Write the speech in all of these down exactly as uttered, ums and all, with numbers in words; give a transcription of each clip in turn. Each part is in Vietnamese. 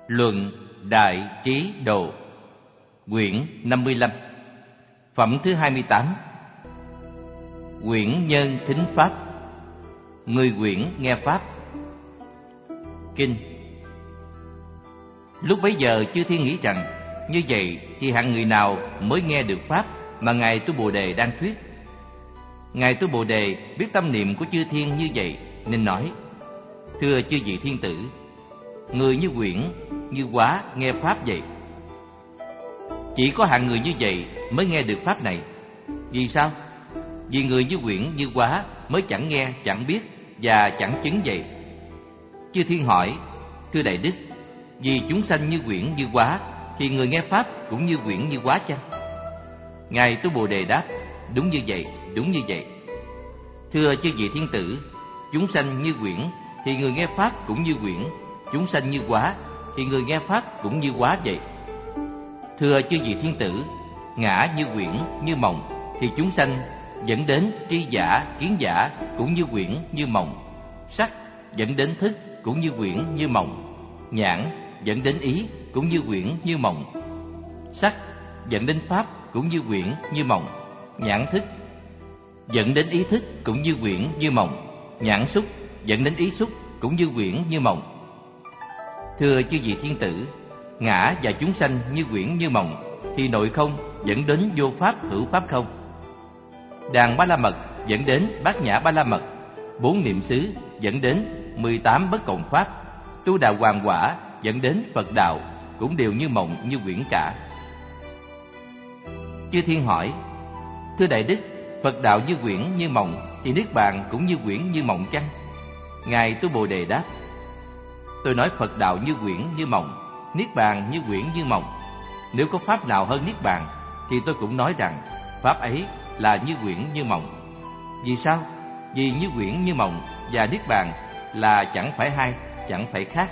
Luận Đại Trí Độ, quyển năm mươi lăm, phẩm thứ hai mươi tám. Quyển Nhân Thính Pháp, người quyển nghe Pháp. Kinh. Lúc bấy giờ chư thiên nghĩ rằng, như vậy thì hạng người nào mới nghe được Pháp mà Ngài Tu Bồ Đề đang thuyết? Ngài Tu Bồ Đề biết tâm niệm của chư thiên như vậy, nên nói: Thưa chư vị thiên tử, người như quyển, như quá nghe Pháp vậy. Chỉ có hạng người như vậy mới nghe được Pháp này. Vì sao? Vì người như quyển, như quá mới chẳng nghe, chẳng biết và chẳng chứng vậy. Chư thiên hỏi: Thưa Đại Đức, vì chúng sanh như quyển, như quá thì người nghe Pháp cũng như quyển, như quá chăng? Ngài Tu Bồ Đề đáp: Đúng như vậy, đúng như vậy. Thưa chư vị thiên tử, chúng sanh như quyển thì người nghe Pháp cũng như quyển, chúng sanh như quá thì người nghe Pháp cũng như quá vậy. Thưa chư vị thiên tử, ngã như quyển, như mộng thì chúng sanh dẫn đến tri giả, kiến giả cũng như quyển, như mộng. Sắc dẫn đến thức cũng như quyển, như mộng. Nhãn dẫn đến ý cũng như quyển, như mộng. Sắc dẫn đến pháp cũng như quyển, như mộng. Nhãn thức dẫn đến ý thức cũng như quyển, như mộng. Nhãn xúc dẫn đến ý xúc cũng như quyển, như mộng. Thưa chư vị thiên tử, ngã và chúng sanh như quyển, như mộng thì nội không dẫn đến vô pháp, hữu pháp không. Đàn ba la mật dẫn đến bát nhã ba la mật. Bốn niệm xứ dẫn đến mười tám bất cộng pháp. Tu đạo hoàng quả dẫn đến Phật đạo cũng đều như mộng, như quyển cả. Chư thiên hỏi: Thưa Đại Đức, Phật đạo như quyển, như mộng thì Niết Bàn cũng như quyển, như mộng chăng? Ngài Tu Bồ Đề đáp: Tôi nói Phật đạo như quyển, như mộng, Niết Bàn như quyển, như mộng. Nếu có pháp nào hơn Niết Bàn thì tôi cũng nói rằng pháp ấy là như quyển, như mộng. Vì sao? Vì như quyển, như mộng và Niết Bàn là chẳng phải hai, chẳng phải khác.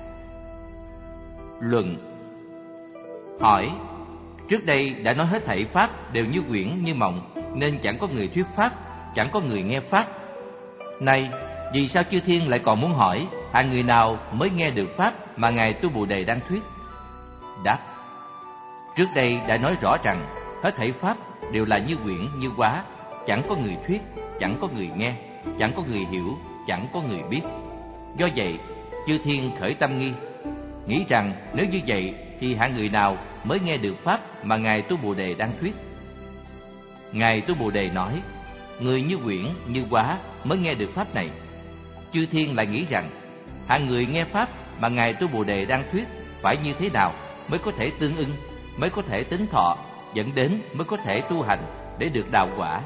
Luận. Hỏi: Trước đây đã nói hết thảy pháp đều như quyển, như mộng, nên chẳng có người thuyết pháp, chẳng có người nghe pháp. Nay, vì sao chư thiên lại còn muốn hỏi hạng người nào mới nghe được pháp mà Ngài Tu Bồ Đề đang thuyết? Đáp: Trước đây đã nói rõ rằng hết thảy pháp đều là như quyển, như quá, chẳng có người thuyết, chẳng có người nghe, chẳng có người hiểu, chẳng có người biết. Do vậy, chư thiên khởi tâm nghi, nghĩ rằng nếu như vậy thì hạng người nào mới nghe được pháp mà Ngài Tu Bồ Đề đang thuyết? Ngài Tu Bồ Đề nói: Người như quyển, như quá mới nghe được pháp này. Chư thiên lại nghĩ rằng hạng người nghe pháp mà Ngài Tu Bồ Đề đang thuyết phải như thế nào mới có thể tương ưng, mới có thể tính thọ, dẫn đến mới có thể tu hành để được đạo quả.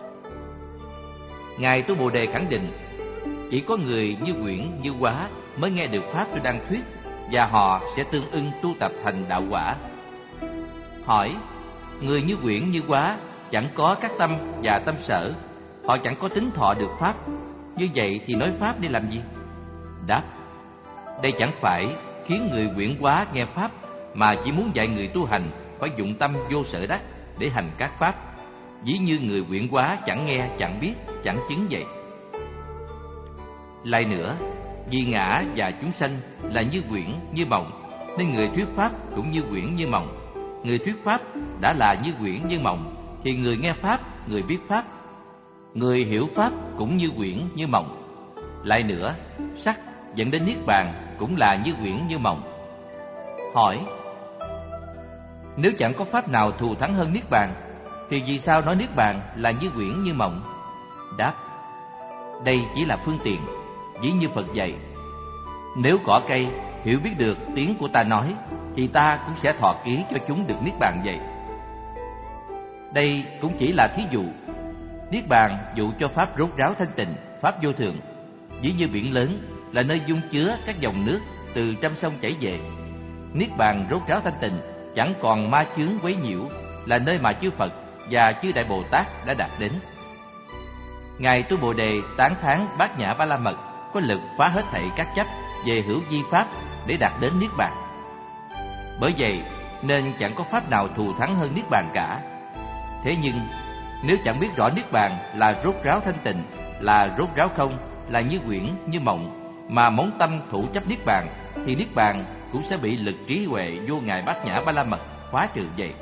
Ngài Tu Bồ Đề khẳng định chỉ có người như quyển, như quá mới nghe được pháp tôi đang thuyết, và họ sẽ tương ưng tu tập thành đạo quả. Hỏi: Người như quyển, như quá chẳng có các tâm và tâm sở, họ chẳng có tính thọ được pháp, như vậy thì nói pháp để làm gì? Đáp: Đây chẳng phải khiến người quyển quá nghe pháp, mà chỉ muốn dạy người tu hành phải dụng tâm vô sở đắc để hành các pháp, ví như người quyển quá chẳng nghe, chẳng biết, chẳng chứng vậy. Lại nữa, vì ngã và chúng sanh là như quyển, như mộng, nên người thuyết pháp cũng như quyển, như mộng. Người thuyết pháp đã là như quyển, như mộng thì người nghe pháp, người biết pháp, người hiểu pháp cũng như quyển, như mộng. Lại nữa, sắc dẫn đến Niết Bàn cũng là như quyển, như mộng. Hỏi: Nếu chẳng có pháp nào thù thắng hơn Niết Bàn thì vì sao nói Niết Bàn là như quyển, như mộng? Đáp: Đây chỉ là phương tiện, ví như Phật dạy: Nếu cỏ cây hiểu biết được tiếng của ta nói thì ta cũng sẽ thọ ký cho chúng được Niết Bàn vậy. Đây cũng chỉ là thí dụ. Niết Bàn dụ cho pháp rốt ráo thanh tịnh, pháp vô thượng, ví như biển lớn là nơi dung chứa các dòng nước từ trăm sông chảy về. Niết Bàn rốt ráo thanh tịnh, chẳng còn ma chướng quấy nhiễu, là nơi mà chư Phật và chư Đại Bồ Tát đã đạt đến. Ngài Tu Bồ Đề tán thán bát nhã ba la mật có lực phá hết thảy các chấp về hữu vi pháp để đạt đến Niết Bàn. Bởi vậy nên chẳng có pháp nào thù thắng hơn Niết Bàn cả. Thế nhưng nếu chẳng biết rõ Niết Bàn là rốt ráo thanh tịnh, là rốt ráo không, là như quyển, như mộng, mà móng tâm thủ chấp Niết Bàn thì Niết Bàn cũng sẽ bị lực trí huệ vô ngài Bát Nhã Ba La Mật khóa trừ vậy.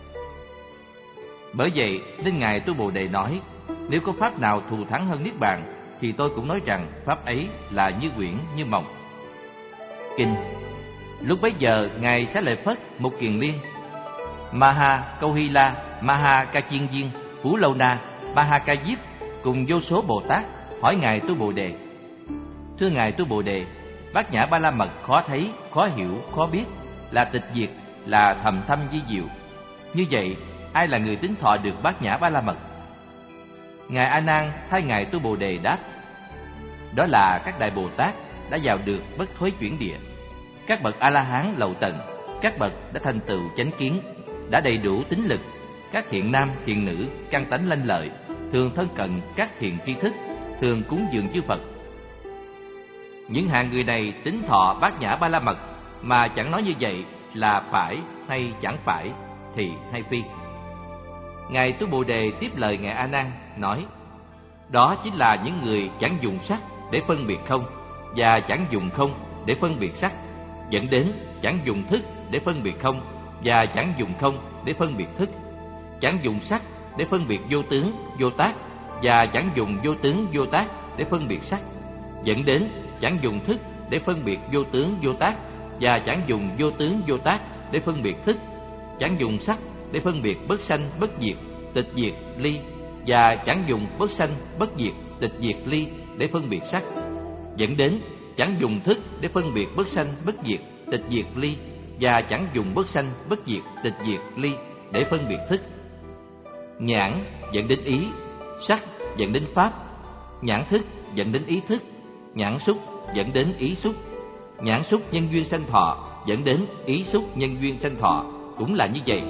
Bởi vậy nên ngài Tu Bồ Đề nói, nếu có pháp nào thù thắng hơn niết bàn thì tôi cũng nói rằng pháp ấy là như quyển như mộng. Kinh. Lúc bấy giờ ngài Xá Lợi Phất, Mục Kiền Liên, Maha Câu Hy La, Maha Ca Chiên Viên, Phú Lâu Na, Maha Ca Diếp cùng vô số Bồ Tát hỏi ngài Tu Bồ Đề: Thưa ngài Tu Bồ Đề, Bát Nhã Ba La Mật khó thấy, khó hiểu, khó biết, là tịch diệt, là thầm thâm vi diệu. Như vậy, ai là người tính thọ được Bát Nhã Ba La Mật? Ngài A Nan thay ngài Tu Bồ Đề đáp: Đó là các đại Bồ Tát đã vào được bất thối chuyển địa, các bậc A La Hán lậu tận, các bậc đã thành tựu chánh kiến, đã đầy đủ tín lực, các thiện nam thiện nữ căn tánh lanh lợi, thường thân cận các thiện tri thức, thường cúng dường chư Phật. Những hạng người này tính thọ Bát Nhã Ba La Mật mà chẳng nói như vậy là phải hay chẳng phải, thì hay phi? Ngài Tu Bồ Đề tiếp lời ngài A Nan nói: Đó chính là những người chẳng dùng sắc để phân biệt không, và chẳng dùng không để phân biệt sắc, dẫn đến chẳng dùng thức để phân biệt không, và chẳng dùng không để phân biệt thức, chẳng dùng sắc để phân biệt vô tướng vô tác, và chẳng dùng vô tướng vô tác để phân biệt sắc, dẫn đến chẳng dùng thức để phân biệt vô tướng vô tác, và chẳng dùng vô tướng vô tác để phân biệt thức, chẳng dùng sắc để phân biệt bất sanh bất diệt, tịch diệt ly, và chẳng dùng bất sanh bất diệt, tịch diệt ly để phân biệt sắc, dẫn đến chẳng dùng thức để phân biệt bất sanh bất diệt, tịch diệt ly, và chẳng dùng bất sanh bất diệt, tịch diệt ly để phân biệt thức. Nhãn dẫn đến ý, sắc dẫn đến pháp, nhãn thức dẫn đến ý thức, nhãn xúc dẫn đến ý xúc, nhãn xúc nhân duyên sanh thọ dẫn đến ý xúc nhân duyên sanh thọ, cũng là như vậy.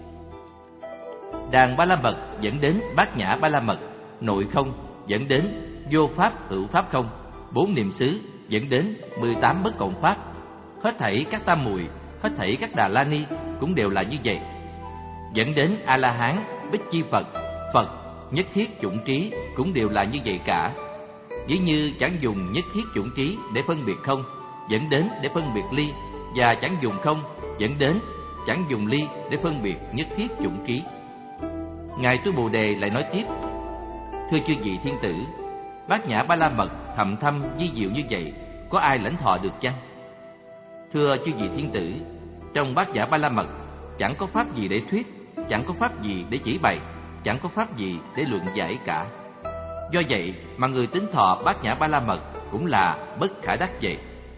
Đàn Ba La Mật dẫn đến Bát Nhã Ba La Mật, nội không dẫn đến vô pháp hữu pháp không, bốn niệm xứ dẫn đến mười tám bất cộng pháp, hết thảy các tam muội, hết thảy các Đà La Ni cũng đều là như vậy. Dẫn đến A La Hán, Bích Chi Phật, Phật, nhất thiết chủng trí cũng đều là như vậy cả. Ví như chẳng dùng nhất thiết chủng trí để phân biệt không, dẫn đến để phân biệt ly, và chẳng dùng không, dẫn đến chẳng dùng ly để phân biệt nhất thiết chủng trí. Ngài Tu Bồ Đề lại nói tiếp: Thưa chư vị thiên tử, Bát Nhã Ba La Mật thầm thâm vi diệu như vậy, có ai lãnh thọ được chăng? Thưa chư vị thiên tử, trong Bát Nhã Ba La Mật chẳng có pháp gì để thuyết, chẳng có pháp gì để chỉ bày, chẳng có pháp gì để luận giải cả. Do vậy mà người tính thọ Bát Nhã Ba La Mật cũng là bất khả đắc vậy.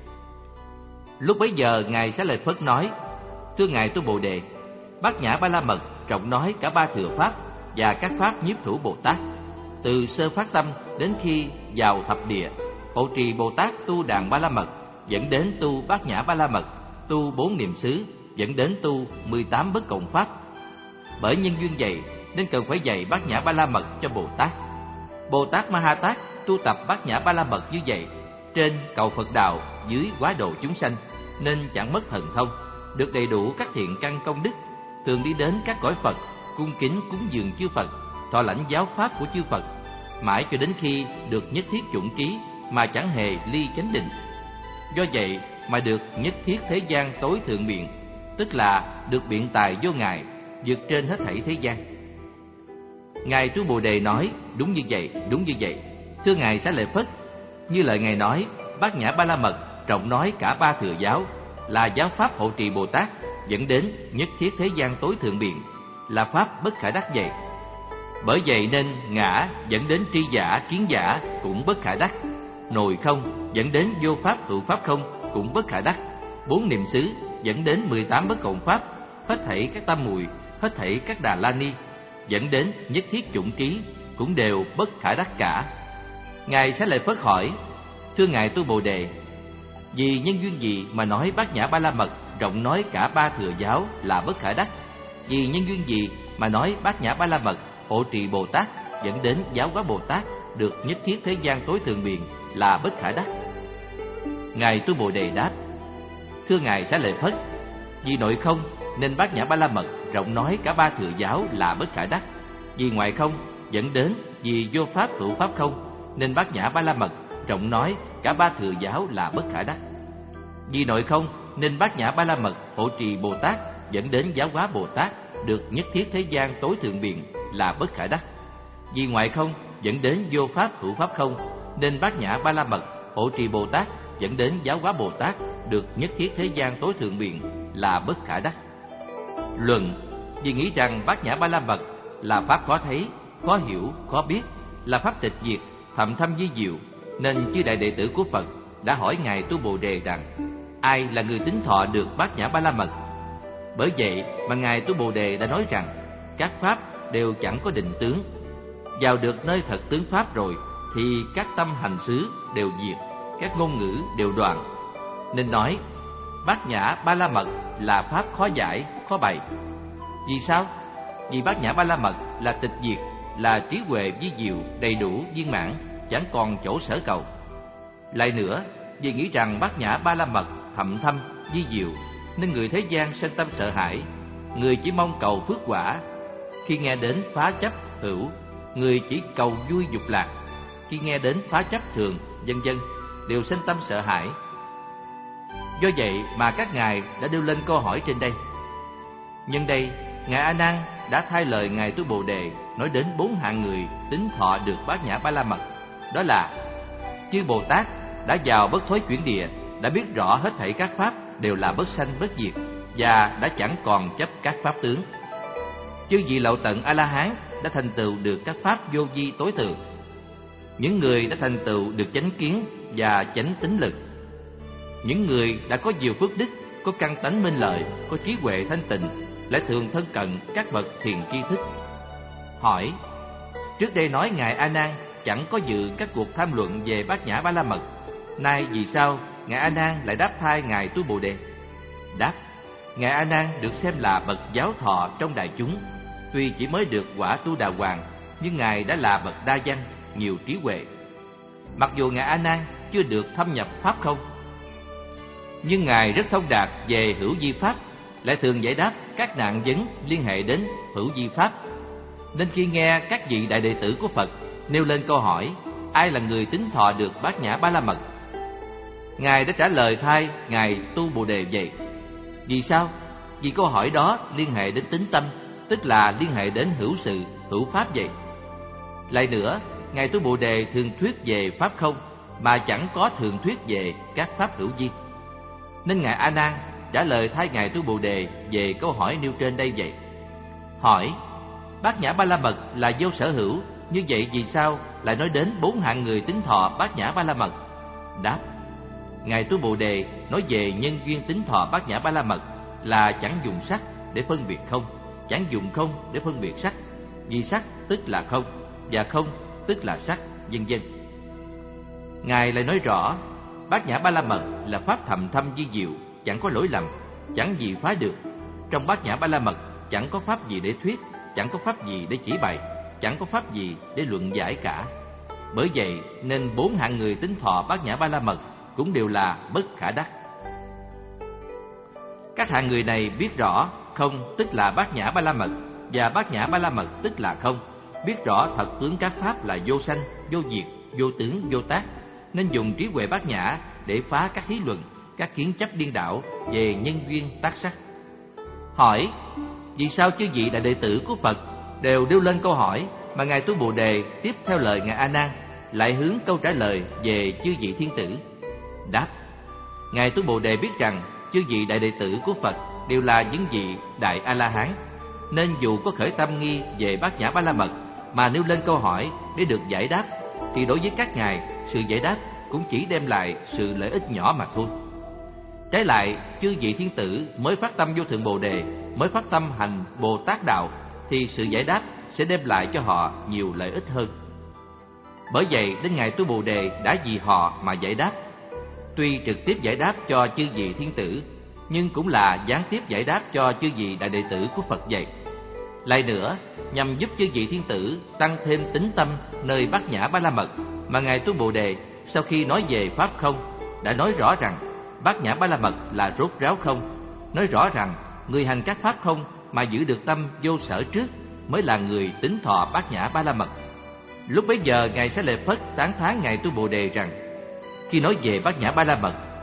Lúc bấy giờ ngài Xá Lợi Phất nói: Thưa ngài Tu Bồ Đề, Bát Nhã Ba La Mật rộng nói cả ba thừa pháp và các pháp nhiếp thủ Bồ Tát, từ sơ phát tâm đến khi vào thập địa, hộ trì Bồ Tát tu đàn Ba La Mật, dẫn đến tu Bát Nhã Ba La Mật, tu bốn niệm xứ, dẫn đến tu mười tám bất cộng pháp. Bởi nhân duyên vậy nên cần phải dạy Bát Nhã Ba La Mật cho Bồ Tát. Bồ Tát Ma Ha Tát tu tập Bát Nhã Ba La Mật như vậy, trên cầu Phật đạo, dưới quá độ chúng sanh, nên chẳng mất thần thông, được đầy đủ các thiện căn công đức, thường đi đến các cõi Phật, cung kính cúng dường chư Phật, thọ lãnh giáo pháp của chư Phật, mãi cho đến khi được nhất thiết chủng trí mà chẳng hề ly chánh định. Do vậy mà được nhất thiết thế gian tối thượng biện, tức là được biện tài vô ngại, vượt trên hết thảy thế gian. Ngài Tu Bồ Đề nói: Đúng như vậy, đúng như vậy. Thưa ngài Xá Lợi Phất, như lời ngài nói, Bát Nhã Ba La Mật rộng nói cả ba thừa giáo, là giáo pháp hộ trì Bồ Tát, dẫn đến nhất thiết thế gian tối thượng biện, là pháp bất khả đắc vậy. Bởi vậy nên ngã dẫn đến tri giả kiến giả cũng bất khả đắc, nội không dẫn đến vô pháp hữu pháp không cũng bất khả đắc, bốn niệm xứ dẫn đến mười tám bất cộng pháp, hết thảy các tam muội, hết thảy các Đà La Ni, dẫn đến nhất thiết chủng trí cũng đều bất khả đắc cả. Ngài Xá Lợi Phất hỏi: Thưa ngài Tu Bồ Đề, vì nhân duyên gì mà nói Bát Nhã Ba La Mật rộng nói cả ba thừa giáo là bất khả đắc? Vì nhân duyên gì mà nói Bát Nhã Ba La Mật hộ trì Bồ Tát, dẫn đến giáo hóa Bồ Tát, được nhất thiết thế gian tối thượng biện là bất khả đắc? Ngài Tu Bồ Đề đáp: Thưa ngài Xá Lợi Phất, vì nội không nên Bát Nhã Ba La Mật rộng nói cả ba thừa giáo là bất khả đắc. Vì ngoại không dẫn đến vì vô pháp hữu pháp không nên Bát Nhã Ba La Mật rộng nói cả ba thừa giáo là bất khả đắc. Vì nội không nên Bát Nhã Ba La Mật hộ trì Bồ Tát dẫn đến Giáo Hóa Bồ Tát được nhất thiết thế gian tối thượng biện là bất khả đắc. Vì ngoại không dẫn đến vô pháp hữu pháp không, nên Bát Nhã Ba La Mật hộ trì Bồ Tát dẫn đến Giáo Hóa Bồ Tát được nhất thiết thế gian tối thượng biện là bất khả đắc. Luận: vì nghĩ rằng Bát Nhã Ba La Mật là pháp khó thấy, khó hiểu, khó biết, là pháp tịch diệt, thậm thâm vi diệu, nên chư đại đệ tử của Phật đã hỏi ngài Tu Bồ Đề rằng: ai là người tính thọ được Bát Nhã Ba La Mật? Bởi vậy mà ngài Tu Bồ Đề đã nói rằng các pháp đều chẳng có định tướng, vào được nơi thật tướng pháp rồi thì các tâm hành xứ đều diệt, các ngôn ngữ đều đoạn. Nên nói Bát Nhã Ba La Mật là pháp khó giải, khó bày. Vì sao? Vì Bát Nhã Ba La Mật là tịch diệt, là trí huệ vi diệu, đầy đủ, viên mãn, chẳng còn chỗ sở cầu. Lại nữa, vì nghĩ rằng Bát Nhã Ba La Mật thậm thâm, vi diệu, nên người thế gian sinh tâm sợ hãi. Người chỉ mong cầu phước quả, khi nghe đến phá chấp hữu, người chỉ cầu vui dục lạc. Khi nghe đến phá chấp thường, vân vân, đều sinh tâm sợ hãi. Do vậy mà các ngài đã đưa lên câu hỏi trên đây. Nhân đây, ngài A Nan đã thay lời ngài Tu Bồ Đề nói đến bốn hạng người tính thọ được Bát Nhã Ba La Mật. Đó là chư Bồ Tát đã vào bất thối chuyển địa, đã biết rõ hết thảy các pháp đều là bất sanh bất diệt, và đã chẳng còn chấp các pháp tướng. Chư vị lậu tận A La Hán đã thành tựu được các pháp vô vi tối thượng. Những người đã thành tựu được chánh kiến và chánh tín lực. Những người đã có nhiều phước đức, có căn tánh minh lợi, có trí huệ thanh tịnh, lại thường thân cận các bậc thiền tri thức. Hỏi: trước đây nói ngài A Nan chẳng có dự các cuộc tham luận về Bát Nhã Ba La Mật, nay vì sao ngài A Nan lại đáp thay ngài Tu Bồ Đề? Đáp: ngài A Nan được xem là bậc giáo thọ trong đại chúng, tuy chỉ mới được quả Tu Đà Hoàng, nhưng ngài đã là bậc đa văn, nhiều trí huệ. Mặc dù ngài A Nan chưa được thâm nhập pháp không, nhưng ngài rất thông đạt về hữu vi pháp, lại thường giải đáp các nạn vấn liên hệ đến hữu vi pháp. Nên khi nghe các vị đại đệ tử của Phật nêu lên câu hỏi ai là người tính thọ được Bát Nhã Ba La Mật, ngài đã trả lời thay ngài Tu Bồ Đề vậy. Vì sao? Vì câu hỏi đó liên hệ đến tính tâm, tức là liên hệ đến hữu sự, hữu pháp vậy. Lại nữa, ngài Tu Bồ Đề thường thuyết về pháp không, mà chẳng có thường thuyết về các pháp hữu vi. Nên ngài A Nan trả lời thay ngài Tu Bồ Đề về câu hỏi nêu trên đây vậy. Hỏi: Bát Nhã Ba La Mật là vô sở hữu, như vậy vì sao lại nói đến bốn hạng người tính thọ Bát Nhã Ba La Mật? Đáp: ngài Tu Bồ Đề nói về nhân duyên tính thọ Bát Nhã Ba La Mật là chẳng dùng sắc để phân biệt không, chẳng dùng không để phân biệt sắc, vì sắc tức là không, và không tức là sắc, vân vân. Ngài lại nói rõ Bát Nhã Ba La Mật là pháp thầm thâm vi diệu, chẳng có lỗi lầm, chẳng gì phá được. Trong Bát Nhã Ba La Mật chẳng có pháp gì để thuyết, chẳng có pháp gì để chỉ bày, chẳng có pháp gì để luận giải cả. Bởi vậy nên bốn hạng người tính thọ Bát Nhã Ba La Mật cũng đều là bất khả đắc. Các hạng người này biết rõ không tức là Bát Nhã Ba La Mật, và Bát Nhã Ba La Mật tức là không, biết rõ thật tướng các pháp là vô sanh, vô diệt, vô tướng, vô tác, nên dùng trí huệ bát nhã để phá các thí luận, các kiến chấp điên đảo về nhân duyên tác sắc. Hỏi: vì sao chư vị đại đệ tử của Phật đều đưa lên câu hỏi, mà ngài Tu Bồ Đề tiếp theo lời ngài A Nan lại hướng câu trả lời về chư vị thiên tử? Đáp: ngài Tu Bồ Đề biết rằng chư vị đại đệ tử của Phật đều là những vị đại A La Hán, nên dù có khởi tâm nghi về Bát Nhã Ba La Mật mà nêu lên câu hỏi để được giải đáp, thì đối với các ngài, sự giải đáp cũng chỉ đem lại sự lợi ích nhỏ mà thôi. Trái lại, chư vị thiên tử mới phát tâm vô thượng Bồ Đề, mới phát tâm hành Bồ Tát đạo, thì sự giải đáp sẽ đem lại cho họ nhiều lợi ích hơn. Bởi vậy đến ngài Tu Bồ Đề đã vì họ mà giải đáp. Tuy trực tiếp giải đáp cho chư vị thiên tử, nhưng cũng là gián tiếp giải đáp cho chư vị đại đệ tử của Phật vậy. Lại nữa, nhằm giúp chư vị thiên tử tăng thêm tín tâm nơi Bát Nhã Ba La Mật, mà ngài Tu Bồ Đề sau khi nói về pháp không đã nói rõ rằng Bát Nhã Ba La Mật là rốt ráo không, nói rõ rằng người hành các pháp không mà giữ được tâm vô sở trước mới là người tính thọ Bát Nhã Ba La Mật. Lúc bấy giờ ngài Xá Lợi Phất tán thán ngài Tu Bồ Đề rằng khi nói về Bát Nhã Ba La Mật,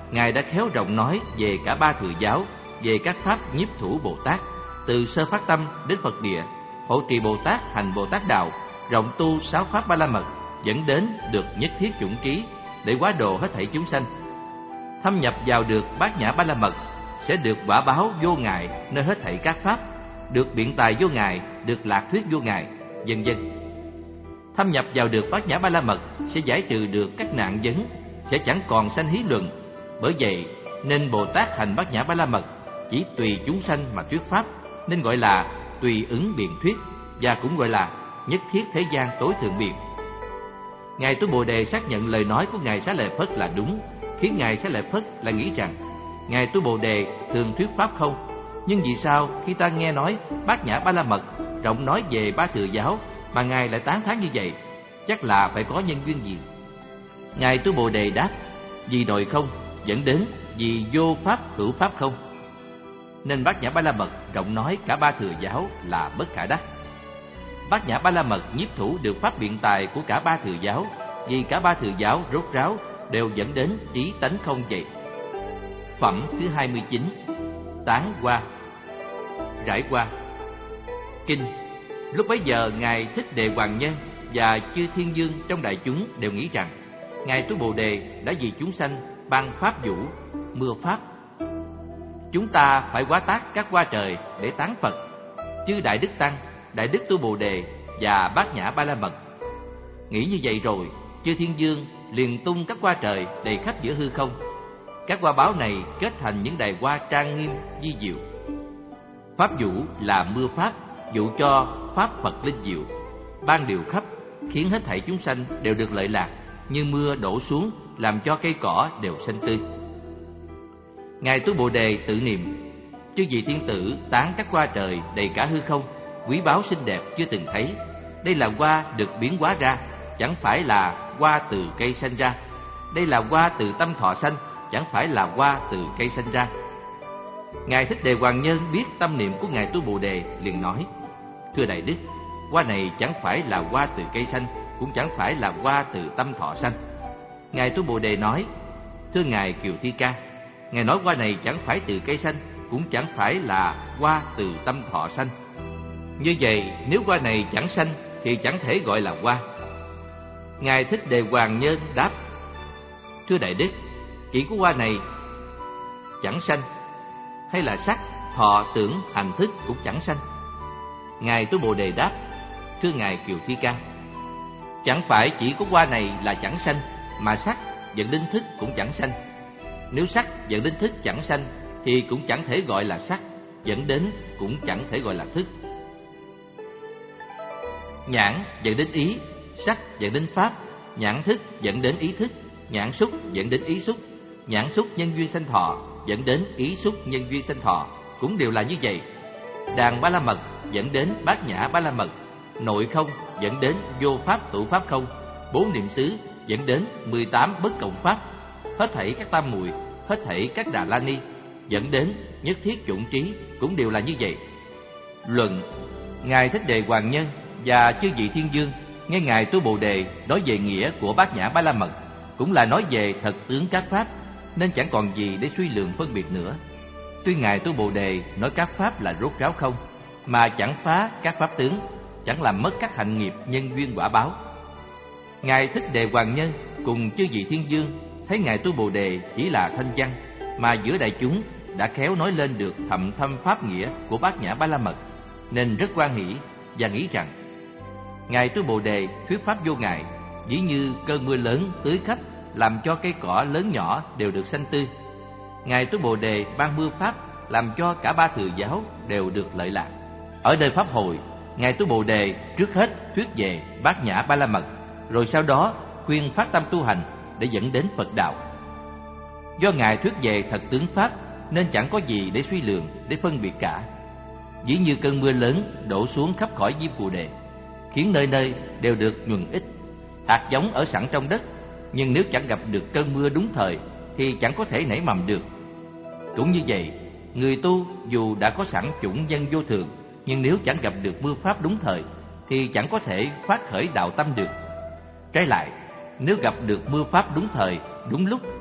Ngài đã khéo rộng nói về cả ba thừa giáo, về các pháp nhiếp thủ Bồ Tát, từ sơ phát tâm đến Phật địa, hộ trì Bồ Tát, hành Bồ Tát đạo, rộng tu sáu pháp ba la mật, dẫn đến được nhất thiết chủng trí để hóa độ hết thảy chúng sanh. Thâm nhập vào được bát nhã ba la mật sẽ được quả báo vô ngại nơi hết thảy các pháp, được biện tài vô ngại, được lạc thuyết vô ngại, vân vân. Thâm nhập vào được bát nhã ba la mật sẽ giải trừ được các nạn vấn, sẽ chẳng còn sanh hí luận. Bởi vậy nên Bồ Tát hành bát nhã ba la mật chỉ tùy chúng sanh mà thuyết pháp, nên gọi là tùy ứng biện thuyết, và cũng gọi là nhất thiết thế gian tối thượng biện. Ngài Tu Bồ Đề xác nhận lời nói của Ngài Xá Lợi Phất là đúng, khiến Ngài Xá Lợi Phất là nghĩ rằng Ngài Tu Bồ Đề thường thuyết pháp không. Nhưng vì sao khi ta nghe nói bát nhã ba la mật rộng nói về ba thừa giáo mà Ngài lại tán thán như vậy? Chắc là phải có nhân duyên gì. Ngài Tu Bồ Đề đáp: vì nội không dẫn đến vì vô pháp hữu pháp không, nên bát nhã ba la mật rộng nói cả ba thừa giáo là bất khả đắc. Bát nhã ba la mật nhiếp thủ được pháp biện tài của cả ba thừa giáo, vì cả ba thừa giáo rốt ráo đều dẫn đến trí tánh không vậy. Phẩm thứ hai mươi chín. Tán qua. Rải qua. Kinh. Lúc bấy giờ Ngài Thích Đề Hoàng Nhân và chư thiên vương trong đại chúng đều nghĩ rằng Ngài Tu Bồ Đề đã vì chúng sanh ban pháp vũ, mưa pháp. Chúng ta phải hóa tác các hoa trời để tán Phật, chư Đại Đức Tăng, Đại Đức Tu Bồ Đề và bát nhã ba la mật. Nghĩ như vậy rồi, chư thiên vương liền tung các hoa trời đầy khắp giữa hư không. Các hoa báo này kết thành những đài hoa trang nghiêm vi diệu. Pháp vũ là mưa pháp, dụ cho pháp Phật linh diệu, ban điều khắp, khiến hết thảy chúng sanh đều được lợi lạc, như mưa đổ xuống làm cho cây cỏ đều xanh tươi. Ngài Tu Bồ Đề tự niệm: chư vị thiên tử tán các hoa trời đầy cả hư không, quý báu xinh đẹp chưa từng thấy. Đây là hoa được biến hóa ra, chẳng phải là hoa từ cây sanh ra. Đây là hoa từ tâm thọ sanh, chẳng phải là hoa từ cây sanh ra. Ngài Thích Đề Hoàng Nhân biết tâm niệm của Ngài Tu Bồ Đề, liền nói: thưa Đại Đức, hoa này chẳng phải là hoa từ cây sanh, cũng chẳng phải là hoa từ tâm thọ sanh. Ngài Tu Bồ Đề nói: thưa Ngài Kiều Thi Ca, Ngài nói hoa này chẳng phải từ cây sanh, cũng chẳng phải là hoa từ tâm thọ sanh. Như vậy, nếu hoa này chẳng sanh thì chẳng thể gọi là hoa. Ngài Thích Đề Hoàng Nhân đáp: thưa Đại Đức, chỉ có hoa này chẳng sanh, hay là sắc, thọ, tưởng, hành, thức cũng chẳng sanh. Ngài Tu Bồ Đề đáp: thưa Ngài Kiều Thi Ca, chẳng phải chỉ có hoa này là chẳng sanh, mà sắc dẫn đến thức cũng chẳng sanh. Nếu sắc dẫn đến thức chẳng sanh thì cũng chẳng thể gọi là sắc, dẫn đến cũng chẳng thể gọi là thức. Nhãn dẫn đến ý, sắc dẫn đến pháp, nhãn thức dẫn đến ý thức, nhãn xúc dẫn đến ý xúc, nhãn xúc nhân duyên sanh thọ dẫn đến ý xúc nhân duyên sanh thọ, cũng đều là như vậy. Đàn ba la mật dẫn đến bát nhã ba la mật, nội không dẫn đến vô pháp hữu pháp không, bốn niệm xứ dẫn đến mười tám bất cộng pháp, hết thảy các tam muội, hết thảy các đà la ni dẫn đến nhất thiết chủng trí, cũng đều là như vậy. Luận. Ngài Thích Đề Hoàng Nhân và chư vị thiên vương nghe Ngài Tu Bồ Đề nói về nghĩa của bát nhã ba la mật, cũng là nói về thật tướng các pháp, nên chẳng còn gì để suy lượng phân biệt nữa. Tuy Ngài Tu Bồ Đề nói các pháp là rốt ráo không, mà chẳng phá các pháp tướng, chẳng làm mất các hạnh nghiệp nhân duyên quả báo. Ngài Thích Đề Hoàng Nhân cùng chư vị thiên vương thấy Ngài Tu Bồ Đề chỉ là thanh văn, mà giữa đại chúng đã khéo nói lên được thậm thâm pháp nghĩa của bát nhã ba la mật, nên rất hoan hỷ và nghĩ rằng Ngài Tu Bồ Đề thuyết pháp vô ngại, dĩ như cơn mưa lớn tưới khắp, làm cho cây cỏ lớn nhỏ đều được xanh tươi. Ngài Tu Bồ Đề ban mưa pháp, làm cho cả ba thừa giáo đều được lợi lạc. Ở nơi pháp hội, Ngài Tu Bồ Đề trước hết thuyết về bát nhã ba la mật, rồi sau đó khuyên phát tâm tu hành để dẫn đến Phật đạo. Do Ngài thuyết về thật tướng pháp, nên chẳng có gì để suy lượng, để phân biệt cả. Dĩ như cơn mưa lớn đổ xuống khắp cõi Diêm Phù Đề, khiến nơi nơi đều được nhuần ích. Hạt giống ở sẵn trong đất, nhưng nếu chẳng gặp được cơn mưa đúng thời thì chẳng có thể nảy mầm được. Cũng như vậy, người tu dù đã có sẵn chủng nhân vô thường, nhưng nếu chẳng gặp được mưa pháp đúng thời thì chẳng có thể phát khởi đạo tâm được. Trái lại, nếu gặp được mưa pháp đúng thời, đúng lúc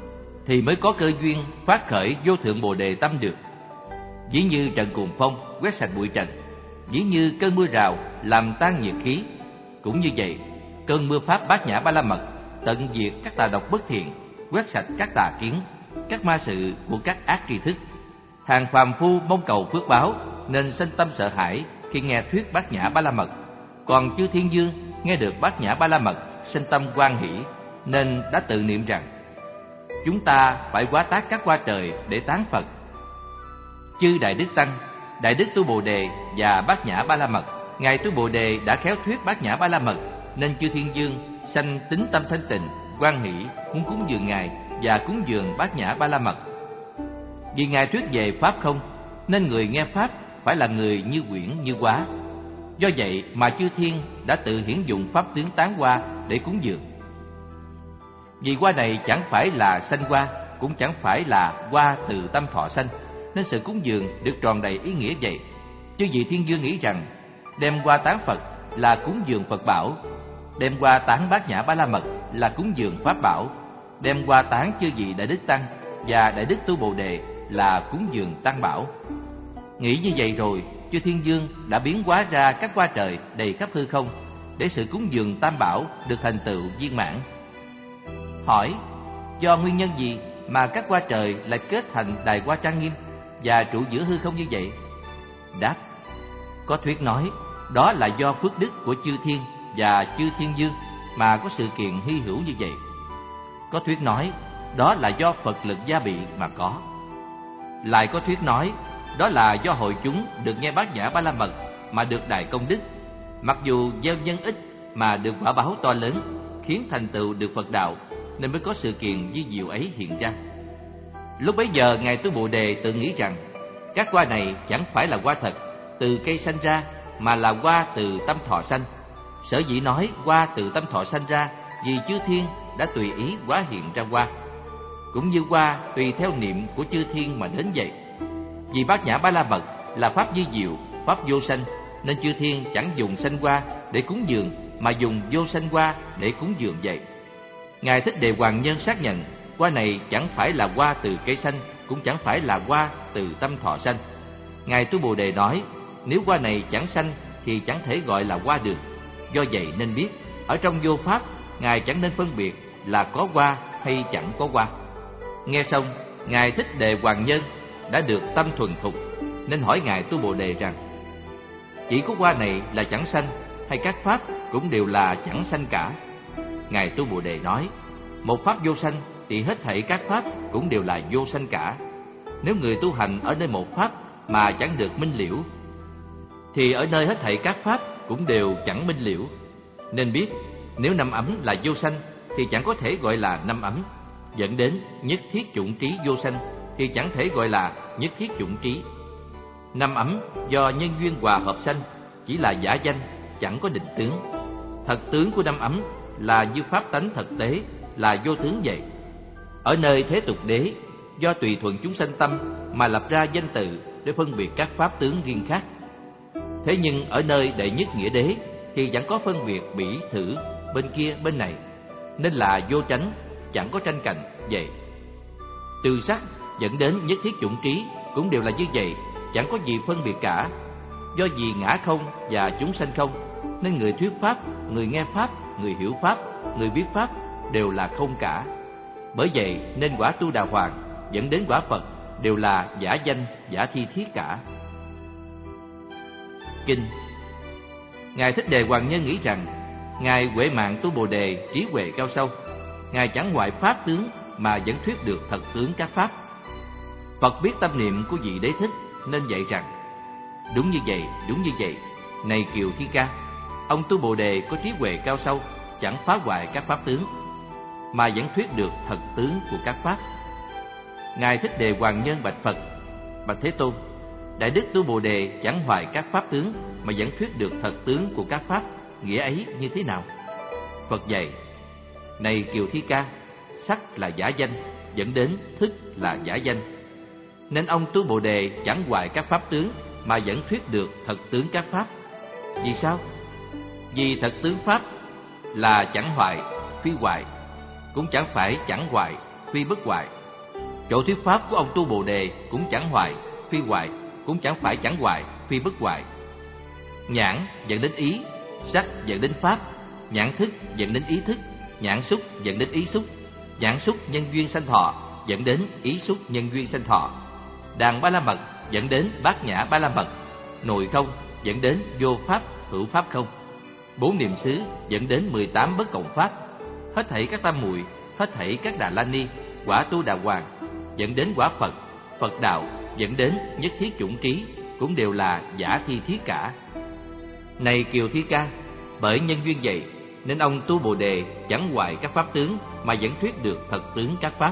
thì mới có cơ duyên phát khởi vô thượng Bồ Đề tâm được. Ví như trận cuồng phong quét sạch bụi trần, ví như cơn mưa rào làm tan nhiệt khí, cũng như vậy, cơn mưa pháp Bát Nhã Ba La Mật tận diệt các tà độc bất thiện, quét sạch các tà kiến, các ma sự của các ác tri thức. Hàng phàm phu mong cầu phước báo nên sinh tâm sợ hãi khi nghe thuyết Bát Nhã Ba La Mật, còn chư thiên dương nghe được Bát Nhã Ba La Mật sinh tâm hoan hỷ nên đã tự niệm rằng: chúng ta phải hóa tác các hoa trời để tán Phật. Chư Đại Đức Tăng, Đại Đức Tu Bồ Đề và Bát Nhã Ba La Mật, ngài Tu Bồ Đề đã khéo thuyết Bát Nhã Ba La Mật nên chư thiên dương sanh tính tâm thanh tịnh, hoan hỷ muốn cúng dường ngài và cúng dường Bát Nhã Ba La Mật. Vì ngài thuyết về pháp không nên người nghe pháp phải là người như quyển như hóa. Do vậy mà chư thiên đã tự hiển dụng pháp tướng tán hoa để cúng dường. Vì hoa này chẳng phải là sanh hoa, cũng chẳng phải là hoa từ tâm thọ sanh, nên sự cúng dường được tròn đầy ý nghĩa vậy. Chư vị thiên dương nghĩ rằng đem hoa tán Phật là cúng dường Phật bảo, đem hoa tán Bát Nhã Ba La Mật là cúng dường Pháp bảo, đem hoa tán chư vị Đại Đức Tăng và Đại Đức Tu Bồ Đề là cúng dường Tăng bảo. Nghĩ như vậy rồi, chư thiên dương đã biến hóa ra các hoa trời đầy khắp hư không để sự cúng dường Tam bảo được thành tựu viên mãn. Hỏi: do nguyên nhân gì mà các hoa trời lại kết thành đài hoa trang nghiêm và trụ giữa hư không như vậy? Đáp: có thuyết nói đó là do phước đức của chư thiên và chư thiên dương mà có sự kiện hy hữu như vậy. Có thuyết nói đó là do Phật lực gia bị mà có. Lại có thuyết nói đó là do hội chúng được nghe Bát Nhã Ba La Mật mà được đại công đức, mặc dù gieo nhân ít mà được quả báo to lớn, khiến thành tựu được Phật đạo, nên mới có sự kiện vi diệu ấy hiện ra. Lúc bấy giờ ngài Tu Bồ Đề tự nghĩ rằng các hoa này chẳng phải là hoa thật từ cây sanh ra, mà là hoa từ tâm thọ sanh. Sở dĩ nói hoa từ tâm thọ sanh ra vì chư thiên đã tùy ý hóa hiện ra hoa, cũng như hoa tùy theo niệm của chư thiên mà đến vậy. Vì Bát Nhã Ba La Mật là pháp vi diệu, pháp vô sanh, nên chư thiên chẳng dùng sanh hoa để cúng dường, mà dùng vô sanh hoa để cúng dường vậy. Ngài Thích Đề Hoàng Nhân xác nhận hoa này chẳng phải là hoa từ cây sanh, cũng chẳng phải là hoa từ tâm thọ sanh. Ngài Tu Bồ Đề nói nếu hoa này chẳng sanh thì chẳng thể gọi là hoa được. Do vậy nên biết ở trong vô pháp ngài chẳng nên phân biệt là có hoa hay chẳng có hoa. Nghe xong, ngài Thích Đề Hoàng Nhân đã được tâm thuần thục, nên hỏi ngài Tu Bồ Đề rằng: chỉ có hoa này là chẳng sanh, hay các pháp cũng đều là chẳng sanh cả? Ngài Tu Bồ Đề nói: một pháp vô sanh thì hết thảy các pháp cũng đều là vô sanh cả. Nếu người tu hành ở nơi một pháp mà chẳng được minh liễu, thì ở nơi hết thảy các pháp cũng đều chẳng minh liễu. Nên biết nếu năm ấm là vô sanh thì chẳng có thể gọi là năm ấm, dẫn đến nhất thiết chủng trí vô sanh thì chẳng thể gọi là nhất thiết chủng trí. Năm ấm do nhân duyên hòa hợp sanh chỉ là giả danh, chẳng có định tướng. Thật tướng của năm ấm là như pháp tánh thực tế, là vô tướng vậy. Ở nơi thế tục đế, do tùy thuận chúng sanh tâm mà lập ra danh tự để phân biệt các pháp tướng riêng khác. Thế nhưng ở nơi đệ nhất nghĩa đế thì chẳng có phân biệt bỉ thử bên kia bên này, nên là vô chánh, chẳng có tranh cạnh vậy. Từ sắc dẫn đến nhất thiết chủng trí cũng đều là như vậy, chẳng có gì phân biệt cả. Do vì ngã không và chúng sanh không, nên người thuyết pháp, người nghe pháp, người hiểu pháp, người biết pháp đều là không cả. Bởi vậy nên quả Tu Đà Hoàng dẫn đến quả Phật đều là giả danh, giả thi thiết cả. Kinh. Ngài Thích Đề Hoàng Nhân nghĩ rằng ngài Huệ Mạng Tu Bồ Đề trí huệ cao sâu, ngài chẳng ngoại pháp tướng mà vẫn thuyết được thật tướng các pháp. Phật biết tâm niệm của vị Đế Thích nên dạy rằng: đúng như vậy, đúng như vậy, này Kiều Thi Ca, ông Tu Bồ Đề có trí huệ cao sâu, chẳng phá hoại các pháp tướng mà vẫn thuyết được thật tướng của các pháp. Ngài Thích Đề Hoàng Nhân bạch Phật: bạch Thế Tôn, Đại Đức Tu Bồ Đề chẳng hoại các pháp tướng mà vẫn thuyết được thật tướng của các pháp, nghĩa ấy như thế nào? Phật dạy: này Kiều Thi Ca, sắc là giả danh, dẫn đến thức là giả danh, nên ông Tu Bồ Đề chẳng hoại các pháp tướng mà vẫn thuyết được thật tướng các pháp. Vì sao? Vì thật tướng pháp là chẳng hoại, phi hoại, cũng chẳng phải chẳng hoại, phi bất hoại, Chỗ thuyết pháp của ông Tu Bồ Đề cũng chẳng hoại, phi hoại, cũng chẳng phải chẳng hoại, phi bất hoại. Nhãn dẫn đến ý, sắc dẫn đến pháp, nhãn thức dẫn đến ý thức, nhãn xúc dẫn đến ý xúc, nhãn xúc nhân duyên sanh thọ dẫn đến ý xúc nhân duyên sanh thọ. Đàn ba la mật dẫn đến bát nhã ba la mật, nội không dẫn đến vô pháp hữu pháp không. Bốn niệm xứ dẫn đến mười tám bất cộng pháp. Hết thảy các tam muội, hết thảy các Đà La Ni, quả Tu Đà Hoàng dẫn đến quả Phật, Phật đạo dẫn đến nhất thiết chủng trí, cũng đều là giả thi thuyết cả. Này Kiều Thi Ca, bởi nhân duyên vậy nên ông Tu Bồ Đề chẳng hoại các pháp tướng mà vẫn thuyết được thật tướng các pháp.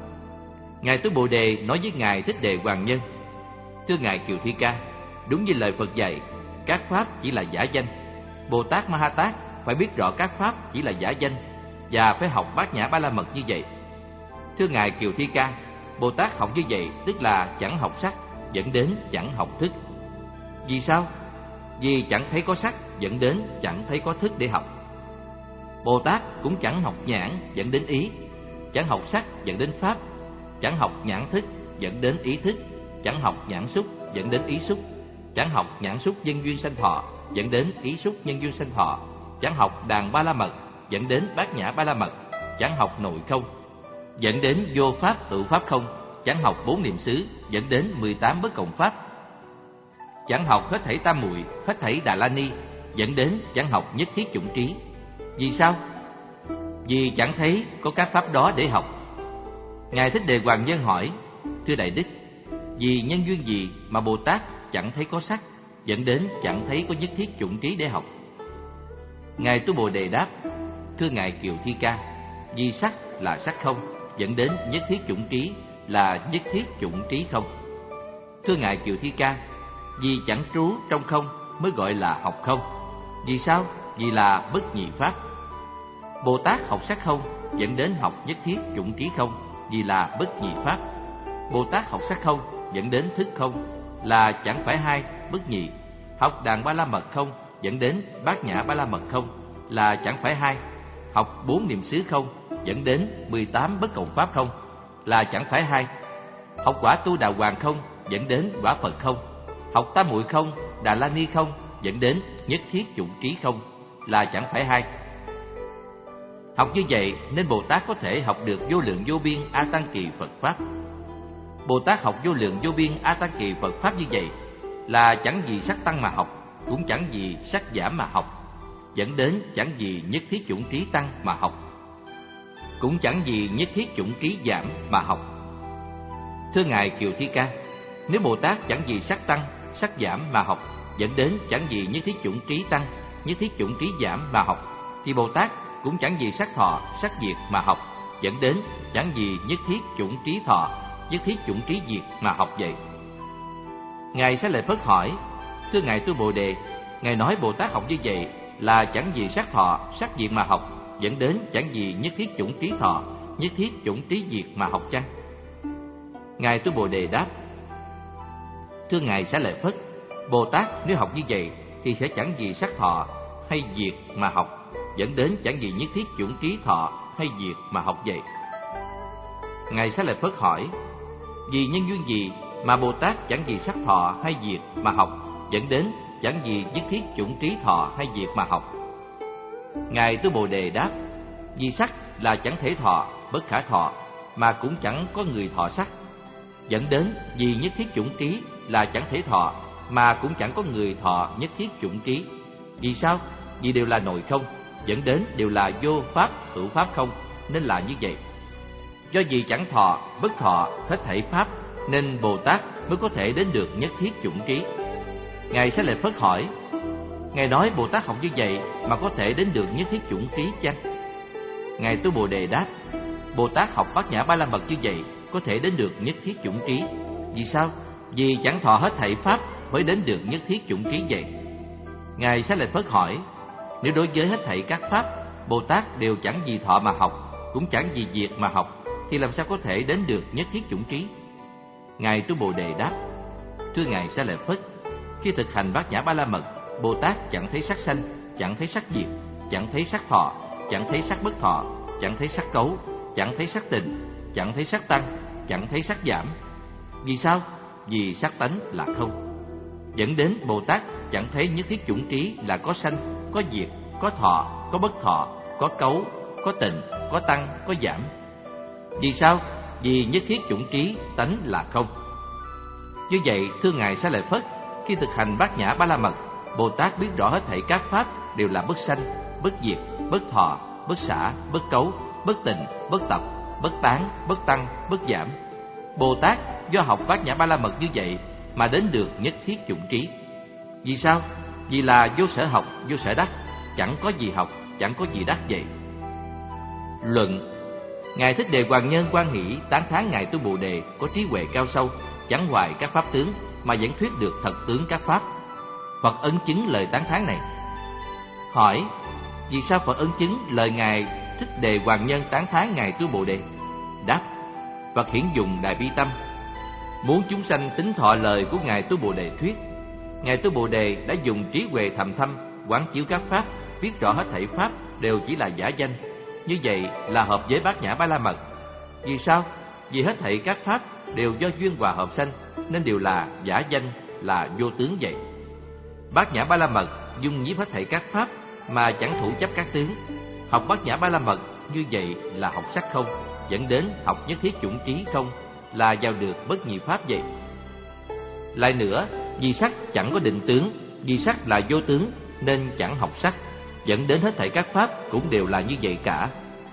Ngài Tu Bồ Đề nói với Ngài Thích Đề Hoàng Nhân: Thưa Ngài Kiều Thi Ca, đúng như lời Phật dạy, các pháp chỉ là giả danh. Bồ Tát Ma Ha Tát phải biết rõ các pháp chỉ là giả danh và phải học bát nhã ba la mật như vậy. Thưa Ngài Kiều Thi Ca, Bồ Tát học như vậy tức là chẳng học sắc, dẫn đến chẳng học thức. Vì sao? Vì chẳng thấy có sắc, dẫn đến chẳng thấy có thức để học. Bồ Tát cũng chẳng học nhãn, dẫn đến ý, chẳng học sắc, dẫn đến pháp, chẳng học nhãn thức, dẫn đến ý thức, chẳng học nhãn xúc, dẫn đến ý xúc, chẳng học nhãn xúc nhân duyên sanh thọ, dẫn đến ý xúc nhân duyên sanh thọ, chẳng học đàn ba la mật, dẫn đến bát nhã ba la mật, chẳng học nội không, dẫn đến vô pháp hữu pháp không, chẳng học bốn niệm xứ, dẫn đến mười tám bất cộng pháp, chẳng học hết thảy tam muội, hết thảy Đà La Ni, dẫn đến chẳng học nhất thiết chủng trí. Vì sao? Vì chẳng thấy có các pháp đó để học. Ngài Thích Đề Hoàng Nhân hỏi: Thưa Đại Đức, vì nhân duyên gì mà Bồ Tát chẳng thấy có sắc, dẫn đến chẳng thấy có nhất thiết chủng trí để học? Ngài Tu Bồ Đề đáp: Thưa Ngài Kiều Thi Ca, vì sắc là sắc không, dẫn đến nhất thiết chủng trí là nhất thiết chủng trí không. Thưa Ngài Kiều Thi Ca, vì chẳng trú trong không mới gọi là học không. Vì sao? Vì là bất nhị pháp. Bồ Tát học sắc không, dẫn đến học nhất thiết chủng trí không, vì là bất nhị pháp. Bồ Tát học sắc không, dẫn đến thức không, là chẳng phải hai, bất nhị. Học đàn ba la mật không, dẫn đến bát nhã ba la mật không, là chẳng phải hai. Học bốn niệm xứ không, dẫn đến mười tám bất cộng pháp không, là chẳng phải hai. Học quả Tu Đà Hoàng không, dẫn đến quả Phật không. Học tam muội không, Đà La Ni không, dẫn đến nhất thiết chủng trí không, là chẳng phải hai. Học như vậy nên Bồ Tát có thể học được vô lượng vô biên A Tăng Kỳ Phật pháp. Bồ Tát học vô lượng vô biên A Tăng Kỳ Phật pháp như vậy là chẳng vì sắc tăng mà học, cũng chẳng vì sắc giảm mà học, dẫn đến chẳng vì nhất thiết chủng trí tăng mà học, cũng chẳng vì nhất thiết chủng trí giảm mà học. Thưa Ngài Kiều Thi Ca, nếu Bồ Tát chẳng vì sắc tăng, sắc giảm mà học, dẫn đến chẳng vì nhất thiết chủng trí tăng, nhất thiết chủng trí giảm mà học, thì Bồ Tát cũng chẳng vì sắc thọ, sắc diệt mà học, dẫn đến chẳng vì nhất thiết chủng trí thọ, nhất thiết chủng trí diệt mà học vậy. Ngài Xá Lợi Phất hỏi: Thưa Ngài Tu Bồ Đề, Ngài nói Bồ Tát học như vậy là chẳng vì sắc thọ, sắc diệt mà học, dẫn đến chẳng vì nhất thiết chủng trí thọ, nhất thiết chủng trí diệt mà học chăng? Ngài Tu Bồ Đề đáp: Thưa Ngài Xá Lợi Phất, Bồ Tát nếu học như vậy thì sẽ chẳng vì sắc thọ hay diệt mà học, dẫn đến chẳng vì nhất thiết chủng trí thọ hay diệt mà học vậy. Ngài Xá Lợi Phất hỏi: Vì nhân duyên gì mà Bồ Tát chẳng vì sắc thọ hay diệt mà học, dẫn đến chẳng vì nhất thiết chủng trí thọ hay diệt mà học? Ngài Tu Bồ Đề đáp: Vì sắc là chẳng thể thọ, bất khả thọ, mà cũng chẳng có người thọ sắc, dẫn đến vì nhất thiết chủng trí là chẳng thể thọ, mà cũng chẳng có người thọ nhất thiết chủng trí. Vì sao? Vì đều là nội không, dẫn đến đều là vô pháp hữu pháp không, nên là như vậy. Do vì chẳng thọ, bất thọ, hết thảy pháp, nên Bồ Tát mới có thể đến được nhất thiết chủng trí. Ngài Xá Lợi Phất hỏi: Ngài nói Bồ Tát học như vậy mà có thể đến được nhất thiết chủng trí chăng? Ngài Tu Bồ Đề đáp: Bồ Tát học bát nhã ba la mật như vậy có thể đến được nhất thiết chủng trí. Vì sao? Vì chẳng thọ hết thảy pháp mới đến được nhất thiết chủng trí vậy. Ngài Xá Lợi Phất hỏi: Nếu đối với hết thảy các pháp, Bồ Tát đều chẳng vì thọ mà học, cũng chẳng vì diệt mà học, thì làm sao có thể đến được nhất thiết chủng trí? Ngài Tu Bồ Đề đáp: Thưa Ngài Xá Lợi Phất, khi thực hành bát nhã ba la mật, Bồ Tát chẳng thấy sắc sanh, chẳng thấy sắc diệt, chẳng thấy sắc thọ, chẳng thấy sắc bất thọ, chẳng thấy sắc cấu, chẳng thấy sắc tình, chẳng thấy sắc tăng, chẳng thấy sắc giảm. Vì sao? Vì sắc tánh là không. Dẫn đến Bồ Tát chẳng thấy nhất thiết chủng trí là có sanh, có diệt, có thọ, có bất thọ, có cấu, có tịnh, có tăng, có giảm. Vì sao? Vì nhất thiết chủng trí tánh là không. Như vậy, thưa Ngài Xá Lợi Phất, khi thực hành Bát Nhã Ba La Mật, Bồ Tát biết rõ hết thảy các pháp đều là bất sanh, bất diệt, bất thọ, bất xả, bất cấu, bất tịnh, bất tập, bất tán, bất tăng, bất giảm. Bồ Tát do học Bát Nhã Ba La Mật như vậy mà đến được nhất thiết chủng trí. Vì sao? Vì là vô sở học, vô sở đắc, chẳng có gì học, chẳng có gì đắc vậy. Luận: Ngài Thích Đề Hoàng Nhân hoan hỷ tán thán Ngài Tu Bồ Đề có trí huệ cao sâu, chẳng hoài các pháp tướng mà vẫn thuyết được thật tướng các pháp. Phật ấn chứng lời tán thán này. Hỏi: Vì sao Phật ấn chứng lời Ngài Thích Đề Hoàng Nhân tán thán Ngài Tu Bồ Đề? Đáp: Phật hiển dùng đại bi tâm, muốn chúng sanh tín thọ lời của Ngài Tu Bồ Đề thuyết. Ngài Tu Bồ Đề đã dùng trí huệ thầm thâm quán chiếu các pháp, biết rõ hết thảy pháp đều chỉ là giả danh. Như vậy là hợp với Bát Nhã Ba La Mật. Vì sao? Vì hết thảy các pháp đều do duyên hòa hợp sanh, nên đều là giả danh, là vô tướng vậy. Bát Nhã Ba La Mật dung nhiếp hết thảy các pháp mà chẳng thủ chấp các tướng. Học Bát Nhã Ba La Mật như vậy là học sắc không, dẫn đến học nhất thiết chủng trí không, là vào được bất nhị pháp vậy. Lại nữa, vì sắc chẳng có định tướng, vì sắc là vô tướng nên chẳng học sắc, dẫn đến hết thảy các pháp cũng đều là như vậy cả.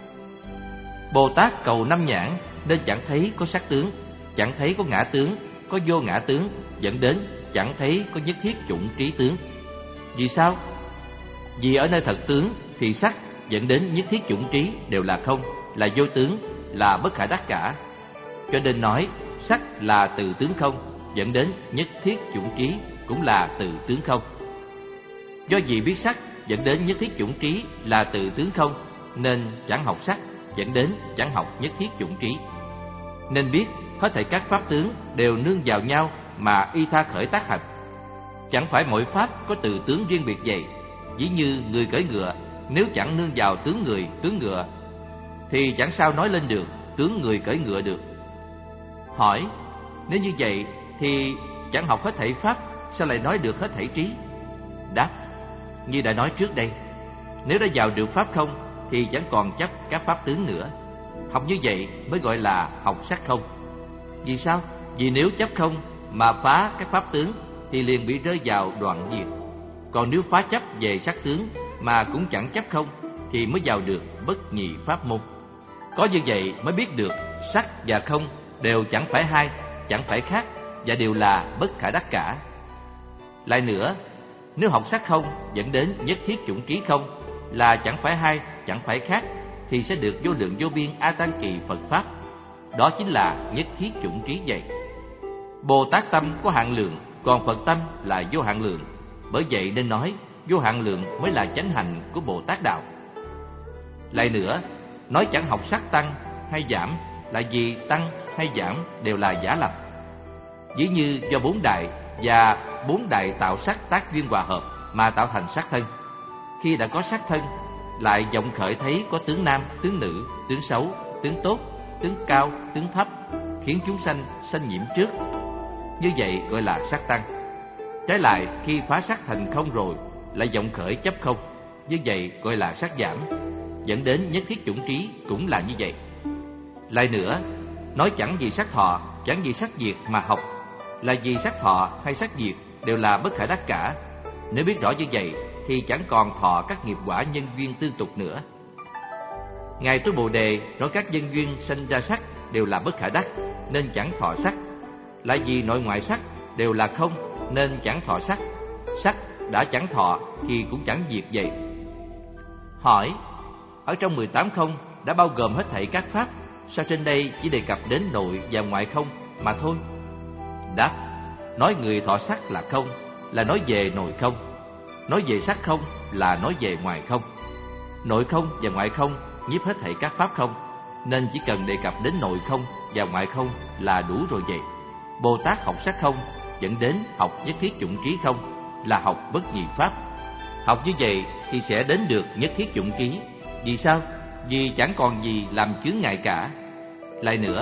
Bồ Tát cầu năm nhãn nên chẳng thấy có sắc tướng, chẳng thấy có ngã tướng, có vô ngã tướng, dẫn đến chẳng thấy có nhất thiết chủng trí tướng. Vì sao? Vì ở nơi thật tướng thì sắc dẫn đến nhất thiết chủng trí đều là không, là vô tướng, là bất khả đắc cả. Cho nên nói sắc là từ tướng không, dẫn đến nhất thiết chủng trí cũng là từ tướng không. Do vì biết sắc dẫn đến nhất thiết chủng trí là từ tướng không, nên chẳng học sắc, dẫn đến chẳng học nhất thiết chủng trí. Nên biết hết thảy các pháp tướng đều nương vào nhau mà y tha khởi tác hành. Chẳng phải mỗi pháp có từ tướng riêng biệt vậy. Ví như người cưỡi ngựa, nếu chẳng nương vào tướng người, tướng ngựa, thì chẳng sao nói lên được tướng người cưỡi ngựa được. Hỏi: Nếu như vậy thì chẳng học hết thảy pháp, sao lại nói được hết thảy trí? Đáp: Như đã nói trước đây, nếu đã vào được pháp không thì chẳng còn chấp các pháp tướng nữa. Học như vậy mới gọi là học sắc không. Vì sao? Vì nếu chấp không mà phá các pháp tướng thì liền bị rơi vào đoạn diệt. Còn nếu phá chấp về sắc tướng mà cũng chẳng chấp không thì mới vào được bất nhị pháp môn. Có như vậy mới biết được sắc và không đều chẳng phải hai, chẳng phải khác, và đều là bất khả đắc cả. Lại nữa, nếu học sắc không dẫn đến nhất thiết chủng trí không, là chẳng phải hai, chẳng phải khác, thì sẽ được vô lượng vô biên A Tăng Kỳ Phật pháp. Đó chính là nhất thiết chủng trí vậy. Bồ Tát tâm có hạn lượng, còn Phật tâm là vô hạn lượng. Bởi vậy nên nói vô hạn lượng mới là chánh hành của Bồ Tát đạo. Lại nữa, nói chẳng học sắc tăng hay giảm là vì tăng hay giảm đều là giả lập. Ví như do bốn đại và bốn đại tạo sắc tác duyên hòa hợp mà tạo thành sắc thân. Khi đã có sắc thân, lại vọng khởi thấy có tướng nam, tướng nữ, tướng xấu, tướng tốt, tướng cao, tướng thấp, khiến chúng sanh sanh nhiễm trước. Như vậy gọi là sắc tăng. Trái lại, khi phá sắc thành không rồi, lại vọng khởi chấp không. Như vậy gọi là sắc giảm, dẫn đến nhất thiết chủng trí cũng là như vậy. Lại nữa, nói chẳng vì sắc thọ, chẳng vì sắc diệt mà học, là vì sắc thọ hay sắc diệt đều là bất khả đắc cả. Nếu biết rõ như vậy thì chẳng còn thọ các nghiệp quả nhân duyên tương tục nữa. Ngài Tu Bồ Đề nói các nhân duyên sanh ra sắc đều là bất khả đắc, nên chẳng thọ sắc. Lại vì nội ngoại sắc đều là không, nên chẳng thọ sắc. Sắc đã chẳng thọ thì cũng chẳng diệt vậy. Hỏi: Ở trong mười tám không đã bao gồm hết thảy các pháp, sao trên đây chỉ đề cập đến nội và ngoại không mà thôi? Đáp: Nói người thọ sắc là không, là nói về nội không. Nói về sắc không là nói về ngoài không. Nội không và ngoại không nhiếp hết thảy các pháp không, nên chỉ cần đề cập đến nội không và ngoại không là đủ rồi vậy. Bồ Tát học sắc không dẫn đến học nhất thiết chủng trí không, là học bất nhị pháp. Học như vậy thì sẽ đến được nhất thiết chủng trí. Vì sao? Vì chẳng còn gì làm chướng ngại cả. Lại nữa,